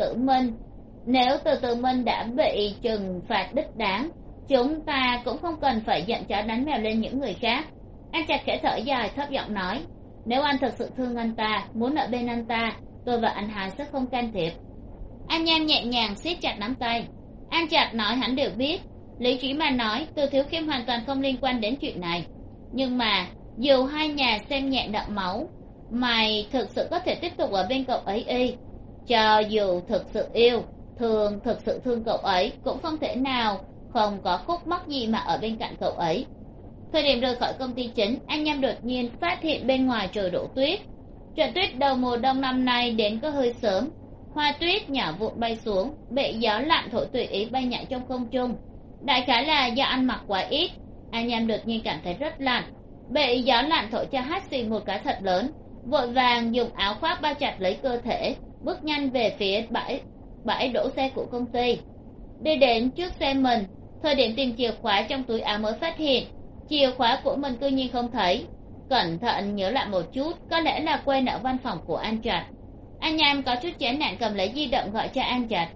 [SPEAKER 1] Từ Tự Minh đã bị trừng phạt đích đáng, chúng ta cũng không cần phải giận chó đánh mèo lên những người khác. Anh Trạch khẽ thở dài thấp giọng nói, nếu anh thật sự thương anh ta, muốn ở bên anh ta, tôi và anh Hải sẽ không can thiệp. Anh Nham nhẹ nhàng siết chặt nắm tay. An Trạch nói hắn đều biết, lý trí mà nói Từ Thiếu Khiêm hoàn toàn không liên quan đến chuyện này. Nhưng mà dù hai nhà xem nhẹ đậm máu, mày thực sự có thể tiếp tục ở bên cậu ấy cho dù thực sự yêu, thực sự thương cậu ấy, cũng không thể nào không có khúc mắc gì mà ở bên cạnh cậu ấy. Thời điểm rời khỏi công ty chính, anh Nham đột nhiên phát hiện bên ngoài trời đổ tuyết. Trận tuyết đầu mùa đông năm nay đến có hơi sớm, hoa tuyết nhỏ vụn bay xuống, bị gió lạnh thổi tùy ý bay nhảy trong không trung. Đại khái là do ăn mặc quá ít, anh Nham đột nhiên cảm thấy rất lạnh, bị gió lạnh thổi cho hắt xì một cái thật lớn, vội vàng dùng áo khoác bao chặt lấy cơ thể, bước nhanh về phía bãi đổ xe của công ty. Đi đến trước xe mình, thời điểm tìm chìa khóa trong túi áo mới phát hiện chìa khóa của mình cư nhiên không thấy. Cẩn thận nhớ lại một chút, có lẽ là quên ở văn phòng của An Trạch. Anh Nham có chút chán nản cầm lấy di động gọi cho An Trạch.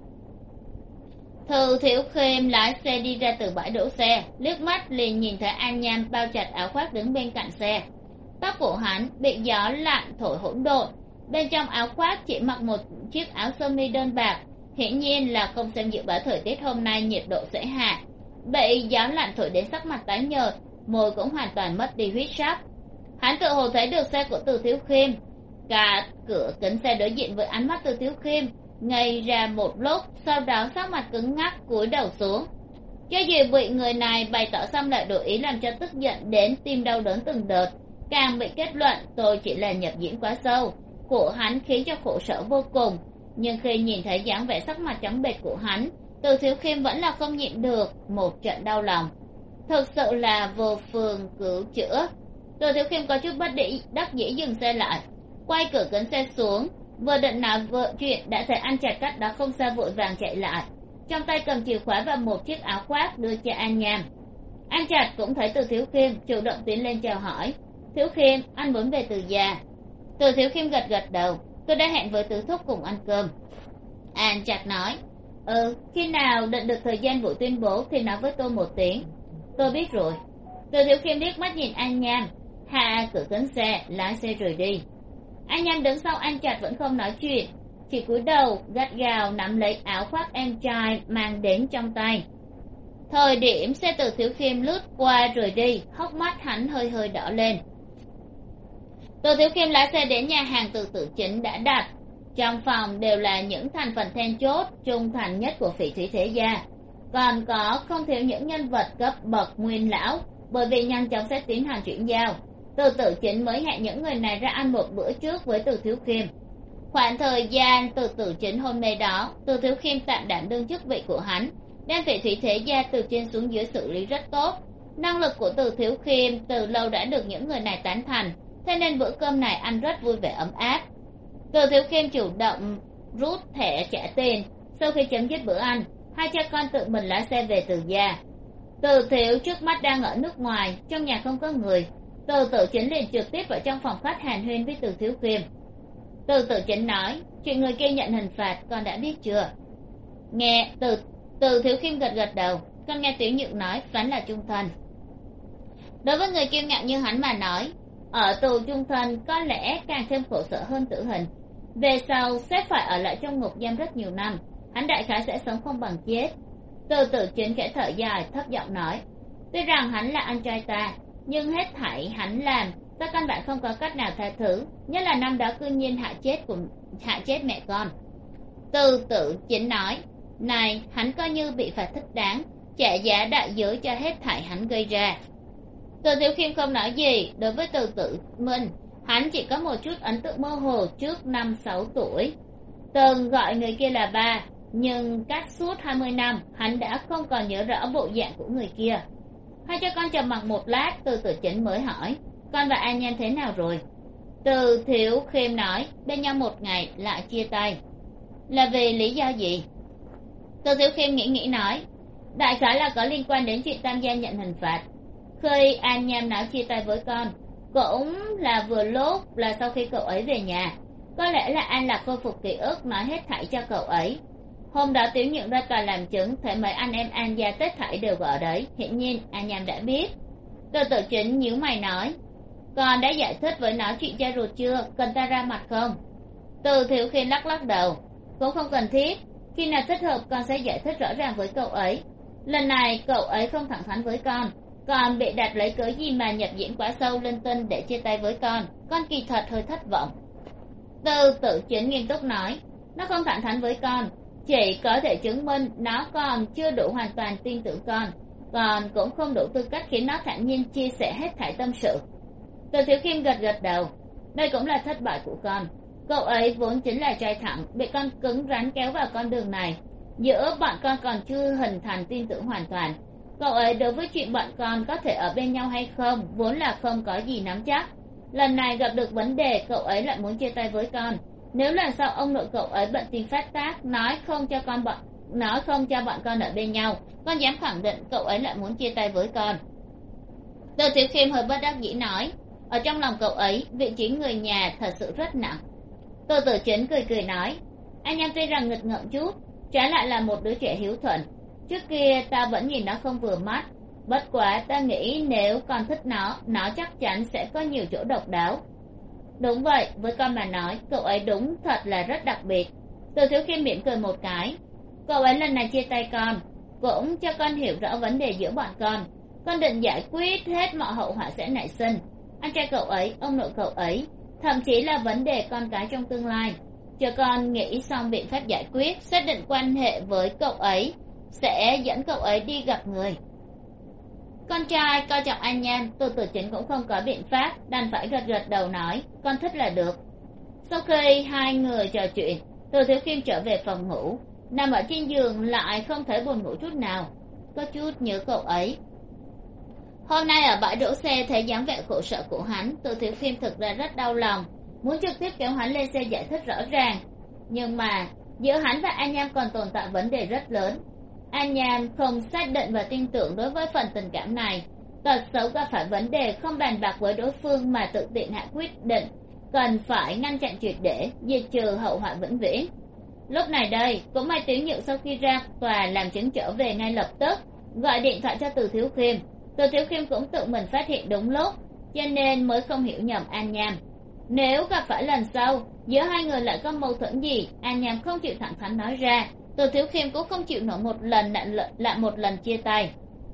[SPEAKER 1] Từ Thiếu Khiêm lái xe đi ra từ bãi đổ xe, liếc mắt liền nhìn thấy An Nham bao chặt áo khoác đứng bên cạnh xe. Tóc của hắn bị gió lạnh thổi hỗn độn, bên trong áo khoác chỉ mặc một chiếc áo sơ mi đơn bạc, hiển nhiên là không xem dự báo thời tiết hôm nay nhiệt độ sẽ hạ. Bị gió lạnh thổi đến sắc mặt tái nhợt, môi cũng hoàn toàn mất đi huyết sắc. Hắn tự hồ thấy được xe của Từ Thiếu Khiêm, cả cửa kính xe đối diện với ánh mắt Từ Thiếu Khiêm, ngây ra một lúc, sau đó sắc mặt cứng ngắc cúi đầu xuống. Cho dù bị người này bày tỏ xong lại đổi ý làm cho tức giận đến tim đau đớn từng đợt, càng bị kết luận tôi chỉ là nhập diễn quá sâu của hắn khiến cho khổ sở vô cùng. Nhưng khi nhìn thấy dáng vẻ sắc mặt trắng bệch của hắn, Từ Thiếu Khiêm vẫn là không nhịn được một trận đau lòng. Thực sự là vô phương cứu chữa. Từ Thiếu Khiêm có chút bất đắc dĩ dừng xe lại, quay cửa kính xe xuống, vừa định nói vợ chuyện đã thấy An Trạch cách đó không xa vội vàng chạy lại, trong tay cầm chìa khóa và một chiếc áo khoác đưa cho An Nham. An Trạch cũng thấy Từ Thiếu Khiêm, chủ động tiến lên chào hỏi. Thiếu Khiêm, anh muốn về Từ gia? Từ Thiếu Khiêm gật gật đầu, tôi đã hẹn với Tứ Thúc cùng ăn cơm. An Trạch nói, khi nào định được thời gian buổi tuyên bố thì nói với tôi một tiếng. Tôi biết rồi. Từ Thiếu Khiêm liếc mắt nhìn An Nham, hạ cửa kính xe, lái xe rời đi. An Nham đứng sau An Trạch vẫn không nói chuyện, chỉ cúi đầu gắt gao nắm lấy áo khoác em trai mang đến trong tay. Thời điểm xe Từ Thiếu Khiêm lướt qua rời đi, hốc mắt hắn hơi hơi đỏ lên. Từ Thiếu Khiêm lái xe đến nhà hàng Từ Tử Chính đã đặt, trong phòng đều là những thành phần then chốt trung thành nhất của Phỉ Thúy Thế Gia. còn có không thiếu những nhân vật cấp bậc nguyên lão, bởi vì nhanh chóng sẽ tiến hành chuyển giao. Từ Tử Chính mới hẹn những người này ra ăn một bữa trước với Từ Thiếu Khiêm. Khoảng thời gian Từ Tử Chính hôn mê đó, Từ Thiếu Khiêm tạm đảm đương chức vị của hắn, đem Phỉ Thủy Thế Gia từ trên xuống dưới xử lý rất tốt. Năng lực của Từ Thiếu Khiêm từ lâu đã được những người này tán thành, thế nên bữa cơm này ăn rất vui vẻ ấm áp. Từ Thiếu Khiêm chủ động rút thẻ trả tiền. Sau khi chấm dứt bữa ăn, hai cha con tự mình lái xe về Từ gia. Từ Thiếu trước mắt đang ở nước ngoài, trong nhà không có người. Từ Tử Chính liền trực tiếp vào trong phòng khách hàn huyên với Từ Thiếu Khiêm. Từ Tử Chính nói, chuyện người kia nhận hình phạt con đã biết chưa? Nghe Từ Thiếu Khiêm gật gật đầu. Con nghe Tiểu Nhượng nói phán là chung thân. Đối với người kiêu ngạo như hắn mà nói, ở tù chung thân có lẽ càng thêm khổ sở hơn tử hình. Về sau sẽ phải ở lại trong ngục giam rất nhiều năm, hắn đại khái sẽ sống không bằng chết. Từ Tử Chính khẽ thở dài, thấp giọng nói, tuy rằng hắn là anh trai ta, nhưng hết thảy hắn làm ta căn bản không có cách nào tha thứ, nhất là năm đó cư nhiên hạ chết mẹ con. Từ Tử Chính nói, này hắn coi như bị phạt thích đáng, trả giá đại giới cho hết thảy hắn gây ra. Từ Thiếu Khiêm không nói gì. Đối với Từ Tử Minh, hắn chỉ có một chút ấn tượng mơ hồ trước 5-6 tuổi. Từng gọi người kia là ba, nhưng cách suốt 20 năm hắn đã không còn nhớ rõ bộ dạng của người kia. Hai cha con trầm mặc một lát, Từ Tử Chính mới hỏi, con và An Nhan thế nào rồi? Từ Thiếu Khiêm nói, bên nhau một ngày lại chia tay. Là vì lý do gì? Từ Thiếu Khiêm nghĩ nói, đại khái là có liên quan đến chuyện Tam gia nhận hình phạt. Khi An Nham nói chia tay với con, cũng là vừa lúc là sau khi cậu ấy về nhà. Có lẽ là An Lạc khôi phục ký ức, nói hết thảy cho cậu ấy. Hôm đó Tiểu Nhượng ra tòa làm chứng, thấy mấy anh em An gia tất thảy đều ở đấy. Hiển nhiên An Nham đã biết. Từ Tử Chính nhíu mày nói, con đã giải thích với nó chuyện cha ruột chưa, cần ta ra mặt không? Từ Thiếu Khiêm lắc lắc đầu, cũng không cần thiết, khi nào thích hợp con sẽ giải thích rõ ràng với cậu ấy. Lần này cậu ấy không thẳng thắn với con, còn bị đặt lấy cớ gì mà nhập diễn quá sâu linh tinh để chia tay với con kỳ thật hơi thất vọng. Từ Tử Chính nghiêm túc nói, nó không thẳng thắn với con chỉ có thể chứng minh nó còn chưa đủ hoàn toàn tin tưởng con, còn cũng không đủ tư cách khiến nó thản nhiên chia sẻ hết thảy tâm sự. Từ Thiếu Khiêm gật gật đầu, đây cũng là thất bại của con. Cậu ấy vốn chính là trai thẳng, bị con cứng rắn kéo vào con đường này. Giữa bọn con còn chưa hình thành tin tưởng hoàn toàn. Cậu ấy đối với chuyện bọn con có thể ở bên nhau hay không vốn là không có gì nắm chắc. Lần này gặp được vấn đề, cậu ấy lại muốn chia tay với con. Nếu lần sau ông nội cậu ấy bận tin phát tác, nói không cho bọn con ở bên nhau, con dám khẳng định cậu ấy lại muốn chia tay với con. Từ Tiểu Khiêm hơi bất đắc dĩ nói, ở trong lòng cậu ấy vị trí người nhà thật sự rất nặng. Từ Tử Chính cười nói, anh em tuy rằng nghịch ngợm chút, trái lại là một đứa trẻ hiếu thuận. Trước kia ta vẫn nhìn nó không vừa mắt, bất quá ta nghĩ nếu con thích nó chắc chắn sẽ có nhiều chỗ độc đáo. Đúng vậy, với con mà nói, cậu ấy đúng thật là rất đặc biệt. Từ Thiếu Khiêm mỉm cười một cái, cậu ấy lần này chia tay con cũng cho con hiểu rõ vấn đề giữa bọn con định giải quyết hết mọi hậu họa sẽ nảy sinh. Anh trai cậu ấy, ông nội cậu ấy, thậm chí là vấn đề con cái trong tương lai, chờ con nghĩ xong biện pháp giải quyết, xác định quan hệ với cậu ấy, sẽ dẫn cậu ấy đi gặp người. Con trai coi trọng An Nhan, Từ Tử Chính cũng không có biện pháp, đành phải gật gật đầu nói, con thích là được. Sau khi hai người trò chuyện, Từ Thiếu Khiêm trở về phòng ngủ, nằm ở trên giường lại không thể buồn ngủ chút nào, có chút nhớ cậu ấy. Hôm nay ở bãi đỗ xe thấy dáng vẻ khổ sở của hắn, Từ Thiếu Khiêm thực ra rất đau lòng, muốn trực tiếp kéo hắn lên xe giải thích rõ ràng. Nhưng mà giữa hắn và An Nham còn tồn tại vấn đề rất lớn. An Nham không xác định và tin tưởng đối với phần tình cảm này, tật xấu gặp phải vấn đề không bàn bạc với đối phương mà tự tiện hạ quyết định, cần phải ngăn chặn triệt để, diệt trừ hậu họa vĩnh viễn. Lúc này đây, cũng may Tiểu Nhượng sau khi ra tòa làm chứng trở về ngay lập tức, gọi điện thoại cho Từ Thiếu Khiêm. Từ Thiếu Khiêm cũng tự mình phát hiện đúng lúc, cho nên mới không hiểu nhầm An Nham. Nếu gặp phải lần sau, giữa hai người lại có mâu thuẫn gì, An Nham không chịu thẳng thắn nói ra, Từ Thiếu Khiêm cũng không chịu nổi một lần lại một lần chia tay.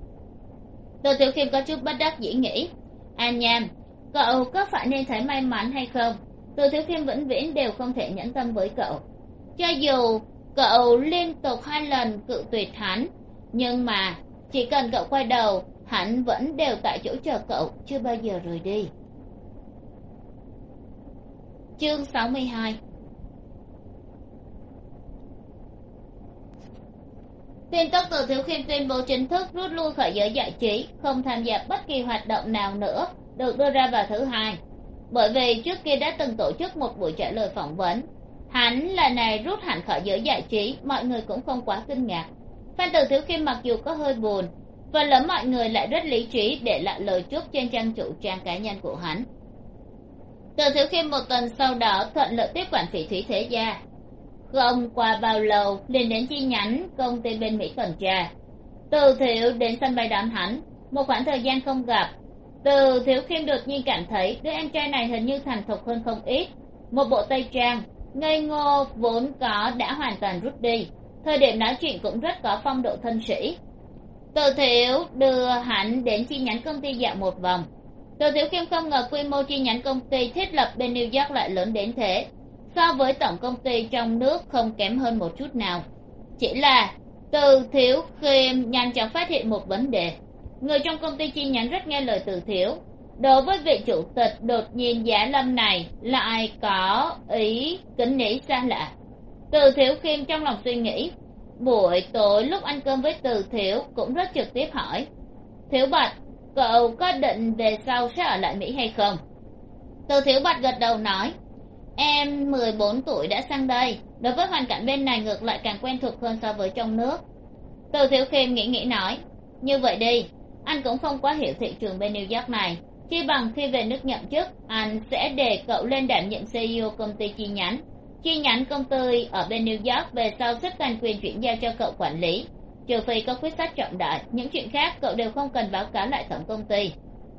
[SPEAKER 1] Từ Thiếu Khiêm có chút bất đắc dĩ nghĩ, An Nham, cậu có phải nên thấy may mắn hay không? Từ Thiếu Khiêm vĩnh viễn đều không thể nhẫn tâm với cậu. Cho dù cậu liên tục 2 lần cự tuyệt hắn, nhưng mà chỉ cần cậu quay đầu hắn vẫn đều tại chỗ chờ cậu, chưa bao giờ rời đi. Chương 62. Tin tức từ Thiếu Khiêm tuyên bố chính thức rút lui khỏi giới giải trí, không tham gia bất kỳ hoạt động nào nữa, được đưa ra vào thứ hai. Bởi vì trước kia đã từng tổ chức một buổi trả lời phỏng vấn, hắn lần này rút hẳn khỏi giới giải trí, mọi người cũng không quá kinh ngạc. Fan từ Thiếu Khiêm mặc dù có hơi buồn, phần lớn mọi người lại rất lý trí để lại lời chúc trên trang chủ trang cá nhân của hắn. Từ Thiếu Khiêm một tuần sau đó thuận lợi tiếp quản Phỉ Thúy Thế Gia. Không qua bao lâu liền đến chi nhánh công ty bên Mỹ tuần tra. Từ Thiếu đến sân bay đón hắn, một khoảng thời gian không gặp, Từ Thiếu Khiêm đột nhiên cảm thấy đứa em trai này hình như thành thục hơn không ít. Một bộ tây trang ngây ngô vốn có đã hoàn toàn rút đi, thời điểm nói chuyện cũng rất có phong độ thân sĩ. Từ Thiếu đưa hắn đến chi nhánh công ty dạo một vòng. Từ Thiếu Khiêm không ngờ quy mô chi nhánh công ty thiết lập bên New York lại lớn đến thế, so với tổng công ty trong nước không kém hơn một chút nào. Chỉ là Từ Thiếu Khiêm nhanh chóng phát hiện một vấn đề: người trong công ty chi nhánh rất nghe lời Từ Thiếu. Đối với vị chủ tịch đột nhiên giá lâm này lại có ý kính nể xa lạ. Từ Thiếu Khiêm trong lòng suy nghĩ. Buổi tối lúc ăn cơm với Từ Thiếu cũng rất trực tiếp hỏi: Thiếu Bạch, cậu có định về sau sẽ ở lại Mỹ hay không? Từ Thiếu Bạch gật đầu nói: em 14 tuổi đã sang đây, đối với hoàn cảnh bên này ngược lại càng quen thuộc hơn so với trong nước. Từ Thiếu Khiêm nghĩ nói: như vậy đi, anh cũng không quá hiểu thị trường bên New York này, chi bằng khi về nước nhậm chức anh sẽ để cậu lên đảm nhiệm CEO công ty chi nhánh. Chi nhánh công ty ở bên New York về sau sẽ toàn quyền chuyển giao cho cậu quản lý, trừ phi có quyết sách trọng đại, những chuyện khác cậu đều không cần báo cáo lại tổng công ty.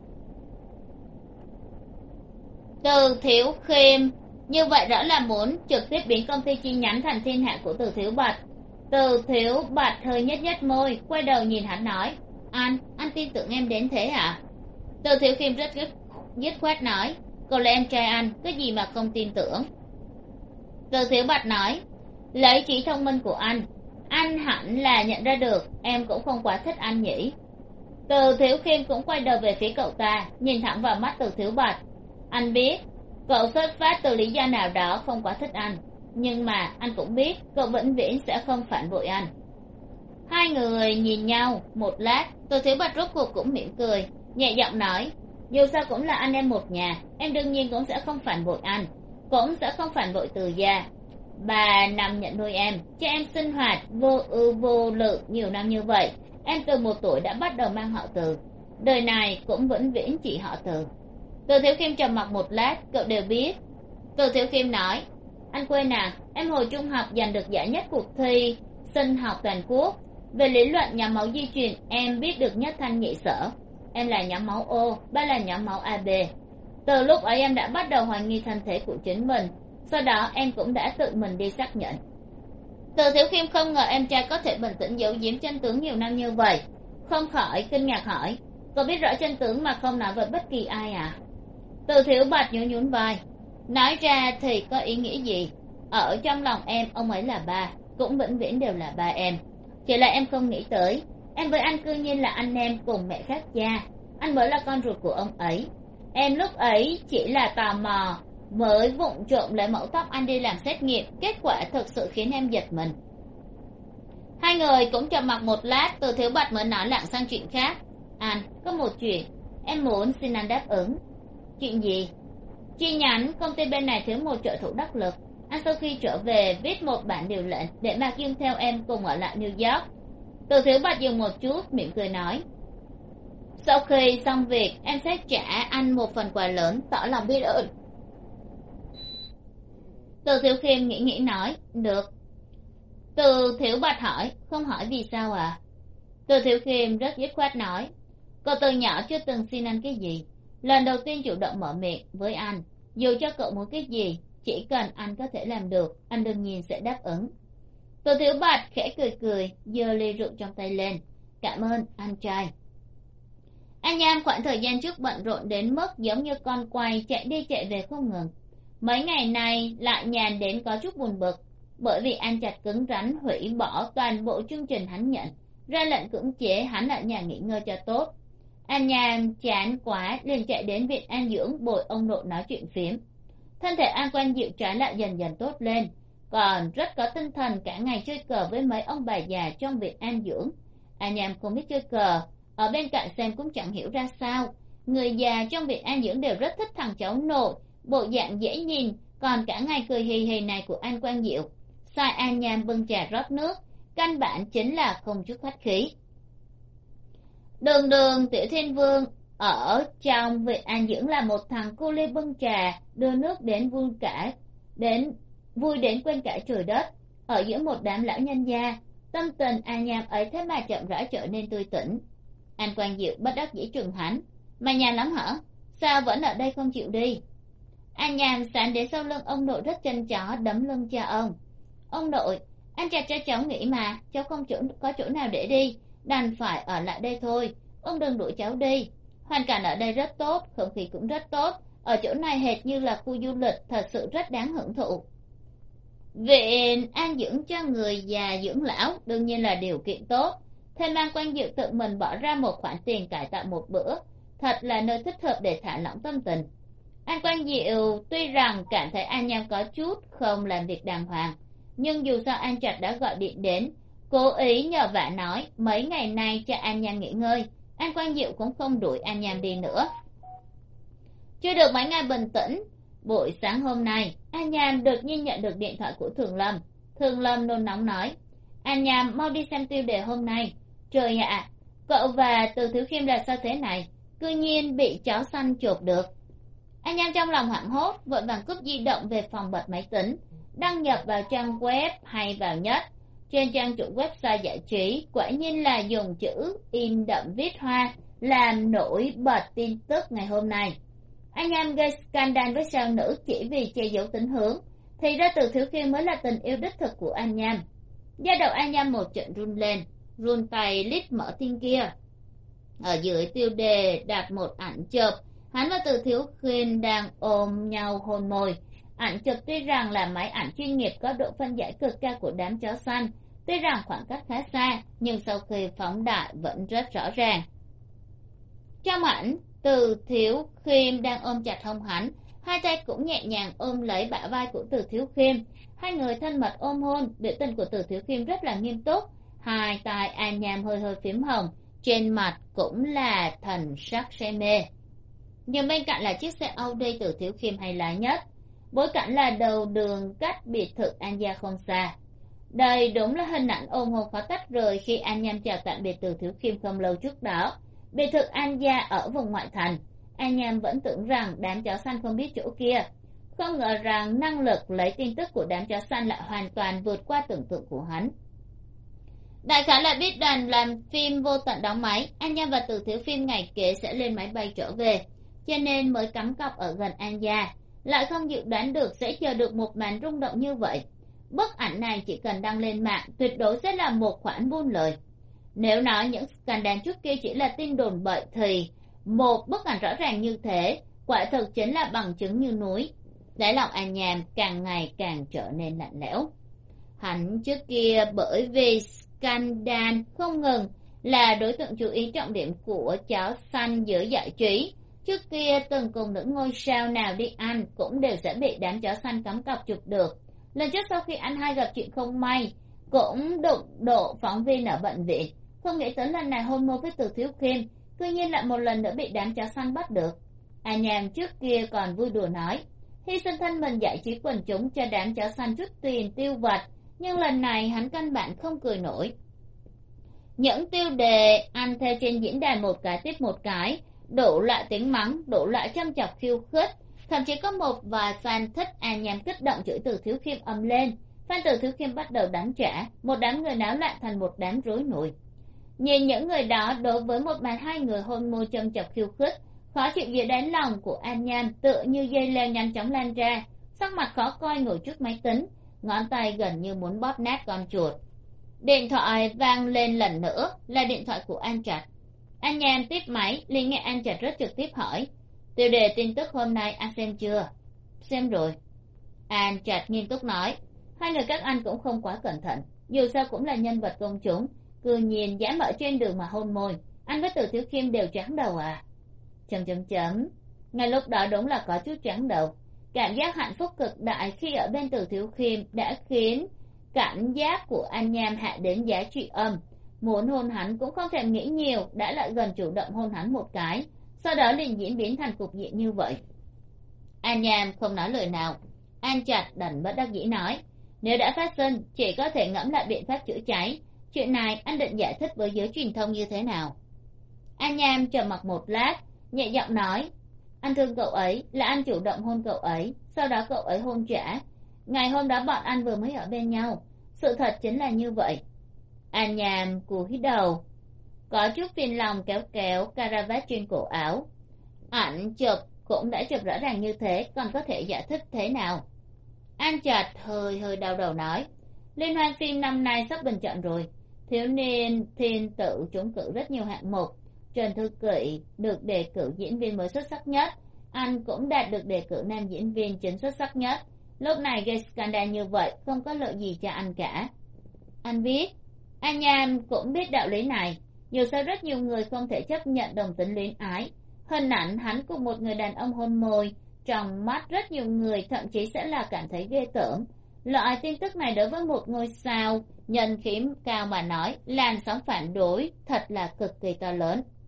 [SPEAKER 1] Từ Thiếu Khiêm như vậy rõ là muốn trực tiếp biến công ty chi nhánh thành thiên hạ của Từ Thiếu Bạch. Từ Thiếu Bạch hơi nhếch môi, quay đầu nhìn hắn nói: anh tin tưởng em đến thế hả? Từ Thiếu Khiêm rất dứt khoát nói: cậu là em trai anh, cái gì mà không tin tưởng? Từ Thiếu Bạch nói: lấy trí thông minh của anh hẳn là nhận ra được em cũng không quá thích anh nhỉ? Từ Thiếu Khiêm cũng quay đầu về phía cậu ta, nhìn thẳng vào mắt Từ Thiếu Bạch. Anh biết cậu xuất phát từ lý do nào đó không quá thích anh, nhưng mà anh cũng biết cậu vĩnh viễn sẽ không phản bội anh. Hai người nhìn nhau một lát, Từ Thiếu Bạch rốt cuộc cũng mỉm cười, nhẹ giọng nói: dù sao cũng là anh em một nhà, em đương nhiên cũng sẽ không phản bội anh, cũng sẽ không phản bội Từ gia. 3 năm nhận nuôi em, cho em sinh hoạt vô ưu vô lự nhiều năm như vậy, em từ 1 tuổi đã bắt đầu mang họ Từ, đời này cũng vĩnh viễn chỉ họ Từ. Từ Thiếu Khiêm trầm mặc một lát, cậu đều biết. Từ Thiếu Khiêm nói: anh quên à, em hồi trung học giành được giải nhất cuộc thi sinh học toàn quốc. Về lý luận nhóm máu di truyền em biết được nhất thanh nhị sở. Em là nhóm máu O, ba là nhóm máu AB. Từ lúc ấy em đã bắt đầu hoài nghi thân thể của chính mình, sau đó em cũng đã tự mình đi xác nhận. Từ Thiếu Khiêm không ngờ em trai có thể bình tĩnh giấu giếm chân tướng nhiều năm như vậy, không khỏi kinh ngạc hỏi: cậu biết rõ chân tướng mà không nói với bất kỳ ai à? Từ Thiếu Bạch nhún vai: nói ra thì có ý nghĩa gì? Ở trong lòng em ông ấy là ba, cũng vĩnh viễn đều là ba em. Chỉ là em không nghĩ tới em với anh cư nhiên là anh em cùng mẹ khác cha, anh mới là con ruột của ông ấy. Em lúc ấy chỉ là tò mò mới vụng trộm lấy mẫu tóc anh đi làm xét nghiệm, kết quả thực sự khiến em giật mình. Hai người cũng trầm mặc một lát, Từ Thiếu Bạch mới nói lảng sang chuyện khác: anh có một chuyện em muốn xin anh đáp ứng. Chuyện gì? Chi nhánh công ty bên này thiếu một trợ thủ đắc lực, anh sau khi trở về viết một bản điều lệnh để Mạc Dương theo em cùng ở lại New York. Từ Thiếu Bạch dừng một chút, mỉm cười nói: sau khi xong việc em sẽ trả anh một phần quà lớn tỏ lòng biết ơn. Từ Thiếu Khiêm nghĩ nói: được. Từ Thiếu Bạch hỏi: không hỏi vì sao à? Từ Thiếu Khiêm rất dứt khoát nói: cậu từ nhỏ chưa từng xin anh cái gì, lần đầu tiên chủ động mở miệng với anh, dù cho cậu muốn cái gì, chỉ cần anh có thể làm được, anh đương nhiên sẽ đáp ứng. Từ Thiếu Bạch khẽ cười, giơ ly rượu trong tay lên: cảm ơn anh trai. Anh Nham khoảng thời gian trước bận rộn đến mức giống như con quay chạy đi chạy về không ngừng. Mấy ngày nay lại nhàn đến có chút buồn bực, bởi vì anh chặt cứng rắn hủy bỏ toàn bộ chương trình hắn nhận, ra lệnh cưỡng chế hắn ở nhà nghỉ ngơi cho tốt. An Nham chán quá liền chạy đến viện an dưỡng bồi ông nội nói chuyện phiếm. Thân thể An Quan Diệu trái lại dần dần tốt lên, còn rất có tinh thần cả ngày chơi cờ với mấy ông bà già trong viện an dưỡng. An Nham không biết chơi cờ, ở bên cạnh xem cũng chẳng hiểu ra sao. Người già trong viện an dưỡng đều rất thích thằng cháu nội, bộ dạng dễ nhìn, còn cả ngày cười hì hì này của An Quan Diệu. Sai An Nham bưng trà rót nước, căn bản chính là không chút khách khí. Đường Đường, Tiểu Thiên Vương ở trong viện an dưỡng là một thằng cu ly bưng trà đưa nước đến vui đến quên cả trời đất. Ở giữa một đám lão nhân gia, tâm tình An Nham ấy thế mà chậm rãi trở nên tươi tỉnh. An Quang Diệu bất đắc dĩ trừng hắn. Mày nhàn lắm hả? Sao vẫn ở đây không chịu đi? An Nham sán đến sau lưng ông nội rất chân chó đấm lưng cha ông. Ông nội, anh chặt cho cháu nghỉ mà, cháu không có chỗ nào để đi, đành phải ở lại đây thôi. Ông đừng đuổi cháu đi. Hoàn cảnh ở đây rất tốt, không khí cũng rất tốt, ở chỗ này hệt như là khu du lịch, thật sự rất đáng hưởng thụ. Viện an dưỡng cho người già dưỡng lão đương nhiên là điều kiện tốt. Thêm An Quang Diệu tự mình bỏ ra một khoản tiền cải tạo một bữa, thật là nơi thích hợp để thả lỏng tâm tình. An Quang Diệu tuy rằng cảm thấy An Nham có chút không làm việc đàng hoàng, nhưng dù sao An Trạch đã gọi điện đến, cố ý nhờ vả nói mấy ngày nay cho An Nham nghỉ ngơi. An Quang Diệu cũng không đuổi An Nham đi nữa. Chưa được mấy ngày bình tĩnh, buổi sáng hôm nay An Nham đột nhiên nhận được điện thoại của Thường Lâm. Thường Lâm nôn nóng nói: An Nham mau đi xem tiêu đề hôm nay. Trời ạ, cậu và Từ Thiếu Khiêm là sao thế này, cư nhiên bị chó săn chộp được. An Nham trong lòng hoảng hốt, vội vàng cúp di động về phòng bật máy tính, đăng nhập vào trang web hay vào nhất. Trên trang chủ website giải trí quả nhiên là dùng chữ in đậm viết hoa làm nổi bật tin tức ngày hôm nay. An Nham gây scandal với sao nữ chỉ vì che giấu tính hướng, thì ra Từ Thiếu Khiêm mới là tình yêu đích thực của An Nham. Da đầu An Nham một trận run lên, run tay lít mở tin kia. Ở dưới tiêu đề đặt một ảnh chụp hắn và Từ Thiếu Khiêm đang ôm nhau hôn môi. Ảnh chụp tuy rằng là máy ảnh chuyên nghiệp có độ phân giải cực cao của đám chó săn, tuy rằng khoảng cách khá xa nhưng sau khi phóng đại vẫn rất rõ ràng. Trong ảnh, Từ Thiếu Khiêm đang ôm chặt hông hắn, hai tay cũng nhẹ nhàng ôm lấy bả vai của Từ Thiếu Khiêm. Hai người thân mật ôm hôn, biểu tình của Từ Thiếu Khiêm rất là nghiêm túc, hai tay An Nham hơi hơi phím hồng, trên mặt cũng là thần sắc say mê. Nhưng bên cạnh là chiếc xe Audi Từ Thiếu Khiêm hay lái nhất, bối cảnh là đầu đường cách biệt thự An gia không xa. Đây đúng là hình ảnh ôm hôn khó tách rời khi An Nham chào tạm biệt Từ Thiếu Khiêm không lâu trước đó. Biệt thự An gia ở vùng ngoại thành, An Nham vẫn tưởng rằng đám chó săn không biết chỗ kia, không ngờ rằng năng lực lấy tin tức của đám chó săn lại hoàn toàn vượt qua tưởng tượng của hắn. Đại khái là biết đoàn làm phim Vô Tận đóng máy, An Nham và Từ Thiếu Khiêm ngày kế sẽ lên máy bay trở về, cho nên mới cắm cọc ở gần An gia. Lại không dự đoán được sẽ chờ được một màn rung động như vậy. Bức ảnh này chỉ cần đăng lên mạng tuyệt đối sẽ là một khoản buôn lời. Nếu nói những scandal trước kia chỉ là tin đồn bậy thì một bức ảnh rõ ràng như thế quả thực chính là bằng chứng như núi. Đáy lòng An Nham càng ngày càng trở nên lạnh lẽo. Hắn trước kia bởi vì scandal không ngừng là đối tượng chú ý trọng điểm của chó săn giới giải trí. Trước kia từng cùng nữ ngôi sao nào đi ăn cũng đều sẽ bị đám chó săn cắm cọc chụp được. Lần trước sau khi anh hai gặp chuyện không may cũng đụng độ phóng viên ở bệnh viện, không nghĩ tới lần này hôn môi với Từ Thiếu Khiêm cư nhiên lại một lần nữa bị đám chó săn bắt được. An Nham trước kia còn vui đùa nói hy sinh thân mình giải trí quần chúng cho đám chó săn chút tiền tiêu vặt, nhưng lần này hắn căn bản không cười nổi. Những tiêu đề ăn theo trên diễn đàn một cái tiếp một cái, đủ loại tiếng mắng, đủ loại châm chọc khiêu khích, thậm chí có một vài fan thích An Nham kích động chửi Từ Thiếu Khiêm ầm lên. Fan Từ Thiếu Khiêm bắt đầu đánh trả, một đám người náo loạn thành một đám rối nổi. Nhìn những người đó đối với một màn hai người hôn môi châm chọc khiêu khích, khó chịu dưới đáy lòng của An Nham tựa như dây leo nhanh chóng lan ra, sắc mặt khó coi ngồi trước máy tính, ngón tay gần như muốn bóp nát con chuột. Điện thoại vang lên lần nữa, là điện thoại của An Trạch. An Nham tiếp máy, liền nghe An Trạch rất trực tiếp hỏi tiêu đề tin tức hôm nay anh xem chưa? Xem rồi. An Trạch nghiêm túc nói hai người các anh cũng không quá cẩn thận, dù sao cũng là nhân vật công chúng, cư nhiên dám ở trên đường mà hôn môi. Anh với Từ Thiếu Khiêm đều choáng đầu à? Chấm. Ngay lúc đó đúng là có chút choáng đầu. Cảm giác hạnh phúc cực đại khi ở bên Từ Thiếu Khiêm đã khiến cảm giác của An Nham hạ đến giá trị âm. Muốn hôn hắn cũng không thèm nghĩ nhiều, đã lại gần chủ động hôn hắn một cái, sau đó liền diễn biến thành cục diện như vậy. An Nham không nói lời nào. An Trạch đành bất đắc dĩ nói, nếu đã phát sinh chỉ có thể ngẫm lại biện pháp chữa cháy. Chuyện này anh định giải thích với giới truyền thông như thế nào? An Nham trầm mặc một lát, nhẹ giọng nói, anh thương cậu ấy, là anh chủ động hôn cậu ấy, sau đó cậu ấy hôn trả. Ngày hôm đó bọn anh vừa mới ở bên nhau, sự thật chính là như vậy. An Nham cúi đầu, có chút phiền lòng kéo kéo caravat trên cổ áo. Ảnh chụp cũng đã chụp rõ ràng như thế, còn có thể giải thích thế nào? An Trạch hơi đau đầu nói, liên hoan phim năm nay sắp bình chọn rồi, thiếu niên thiên tự trúng cử rất nhiều hạng mục. Trần Thư Kỵ được đề cử diễn viên mới xuất sắc nhất, anh cũng đạt được đề cử nam diễn viên chính xuất sắc nhất. Lúc này gây scandal như vậy không có lợi gì cho anh cả. Anh biết, An Nham cũng biết đạo lý này. Dù sao rất nhiều người không thể chấp nhận đồng tính luyến ái, hình ảnh hắn cùng một người đàn ông hôn môi trong mắt rất nhiều người thậm chí sẽ là cảm thấy ghê tởm. Loại tin tức này đối với một ngôi sao nhân khí cao mà nói, làn sóng phản đối thật là cực kỳ to lớn.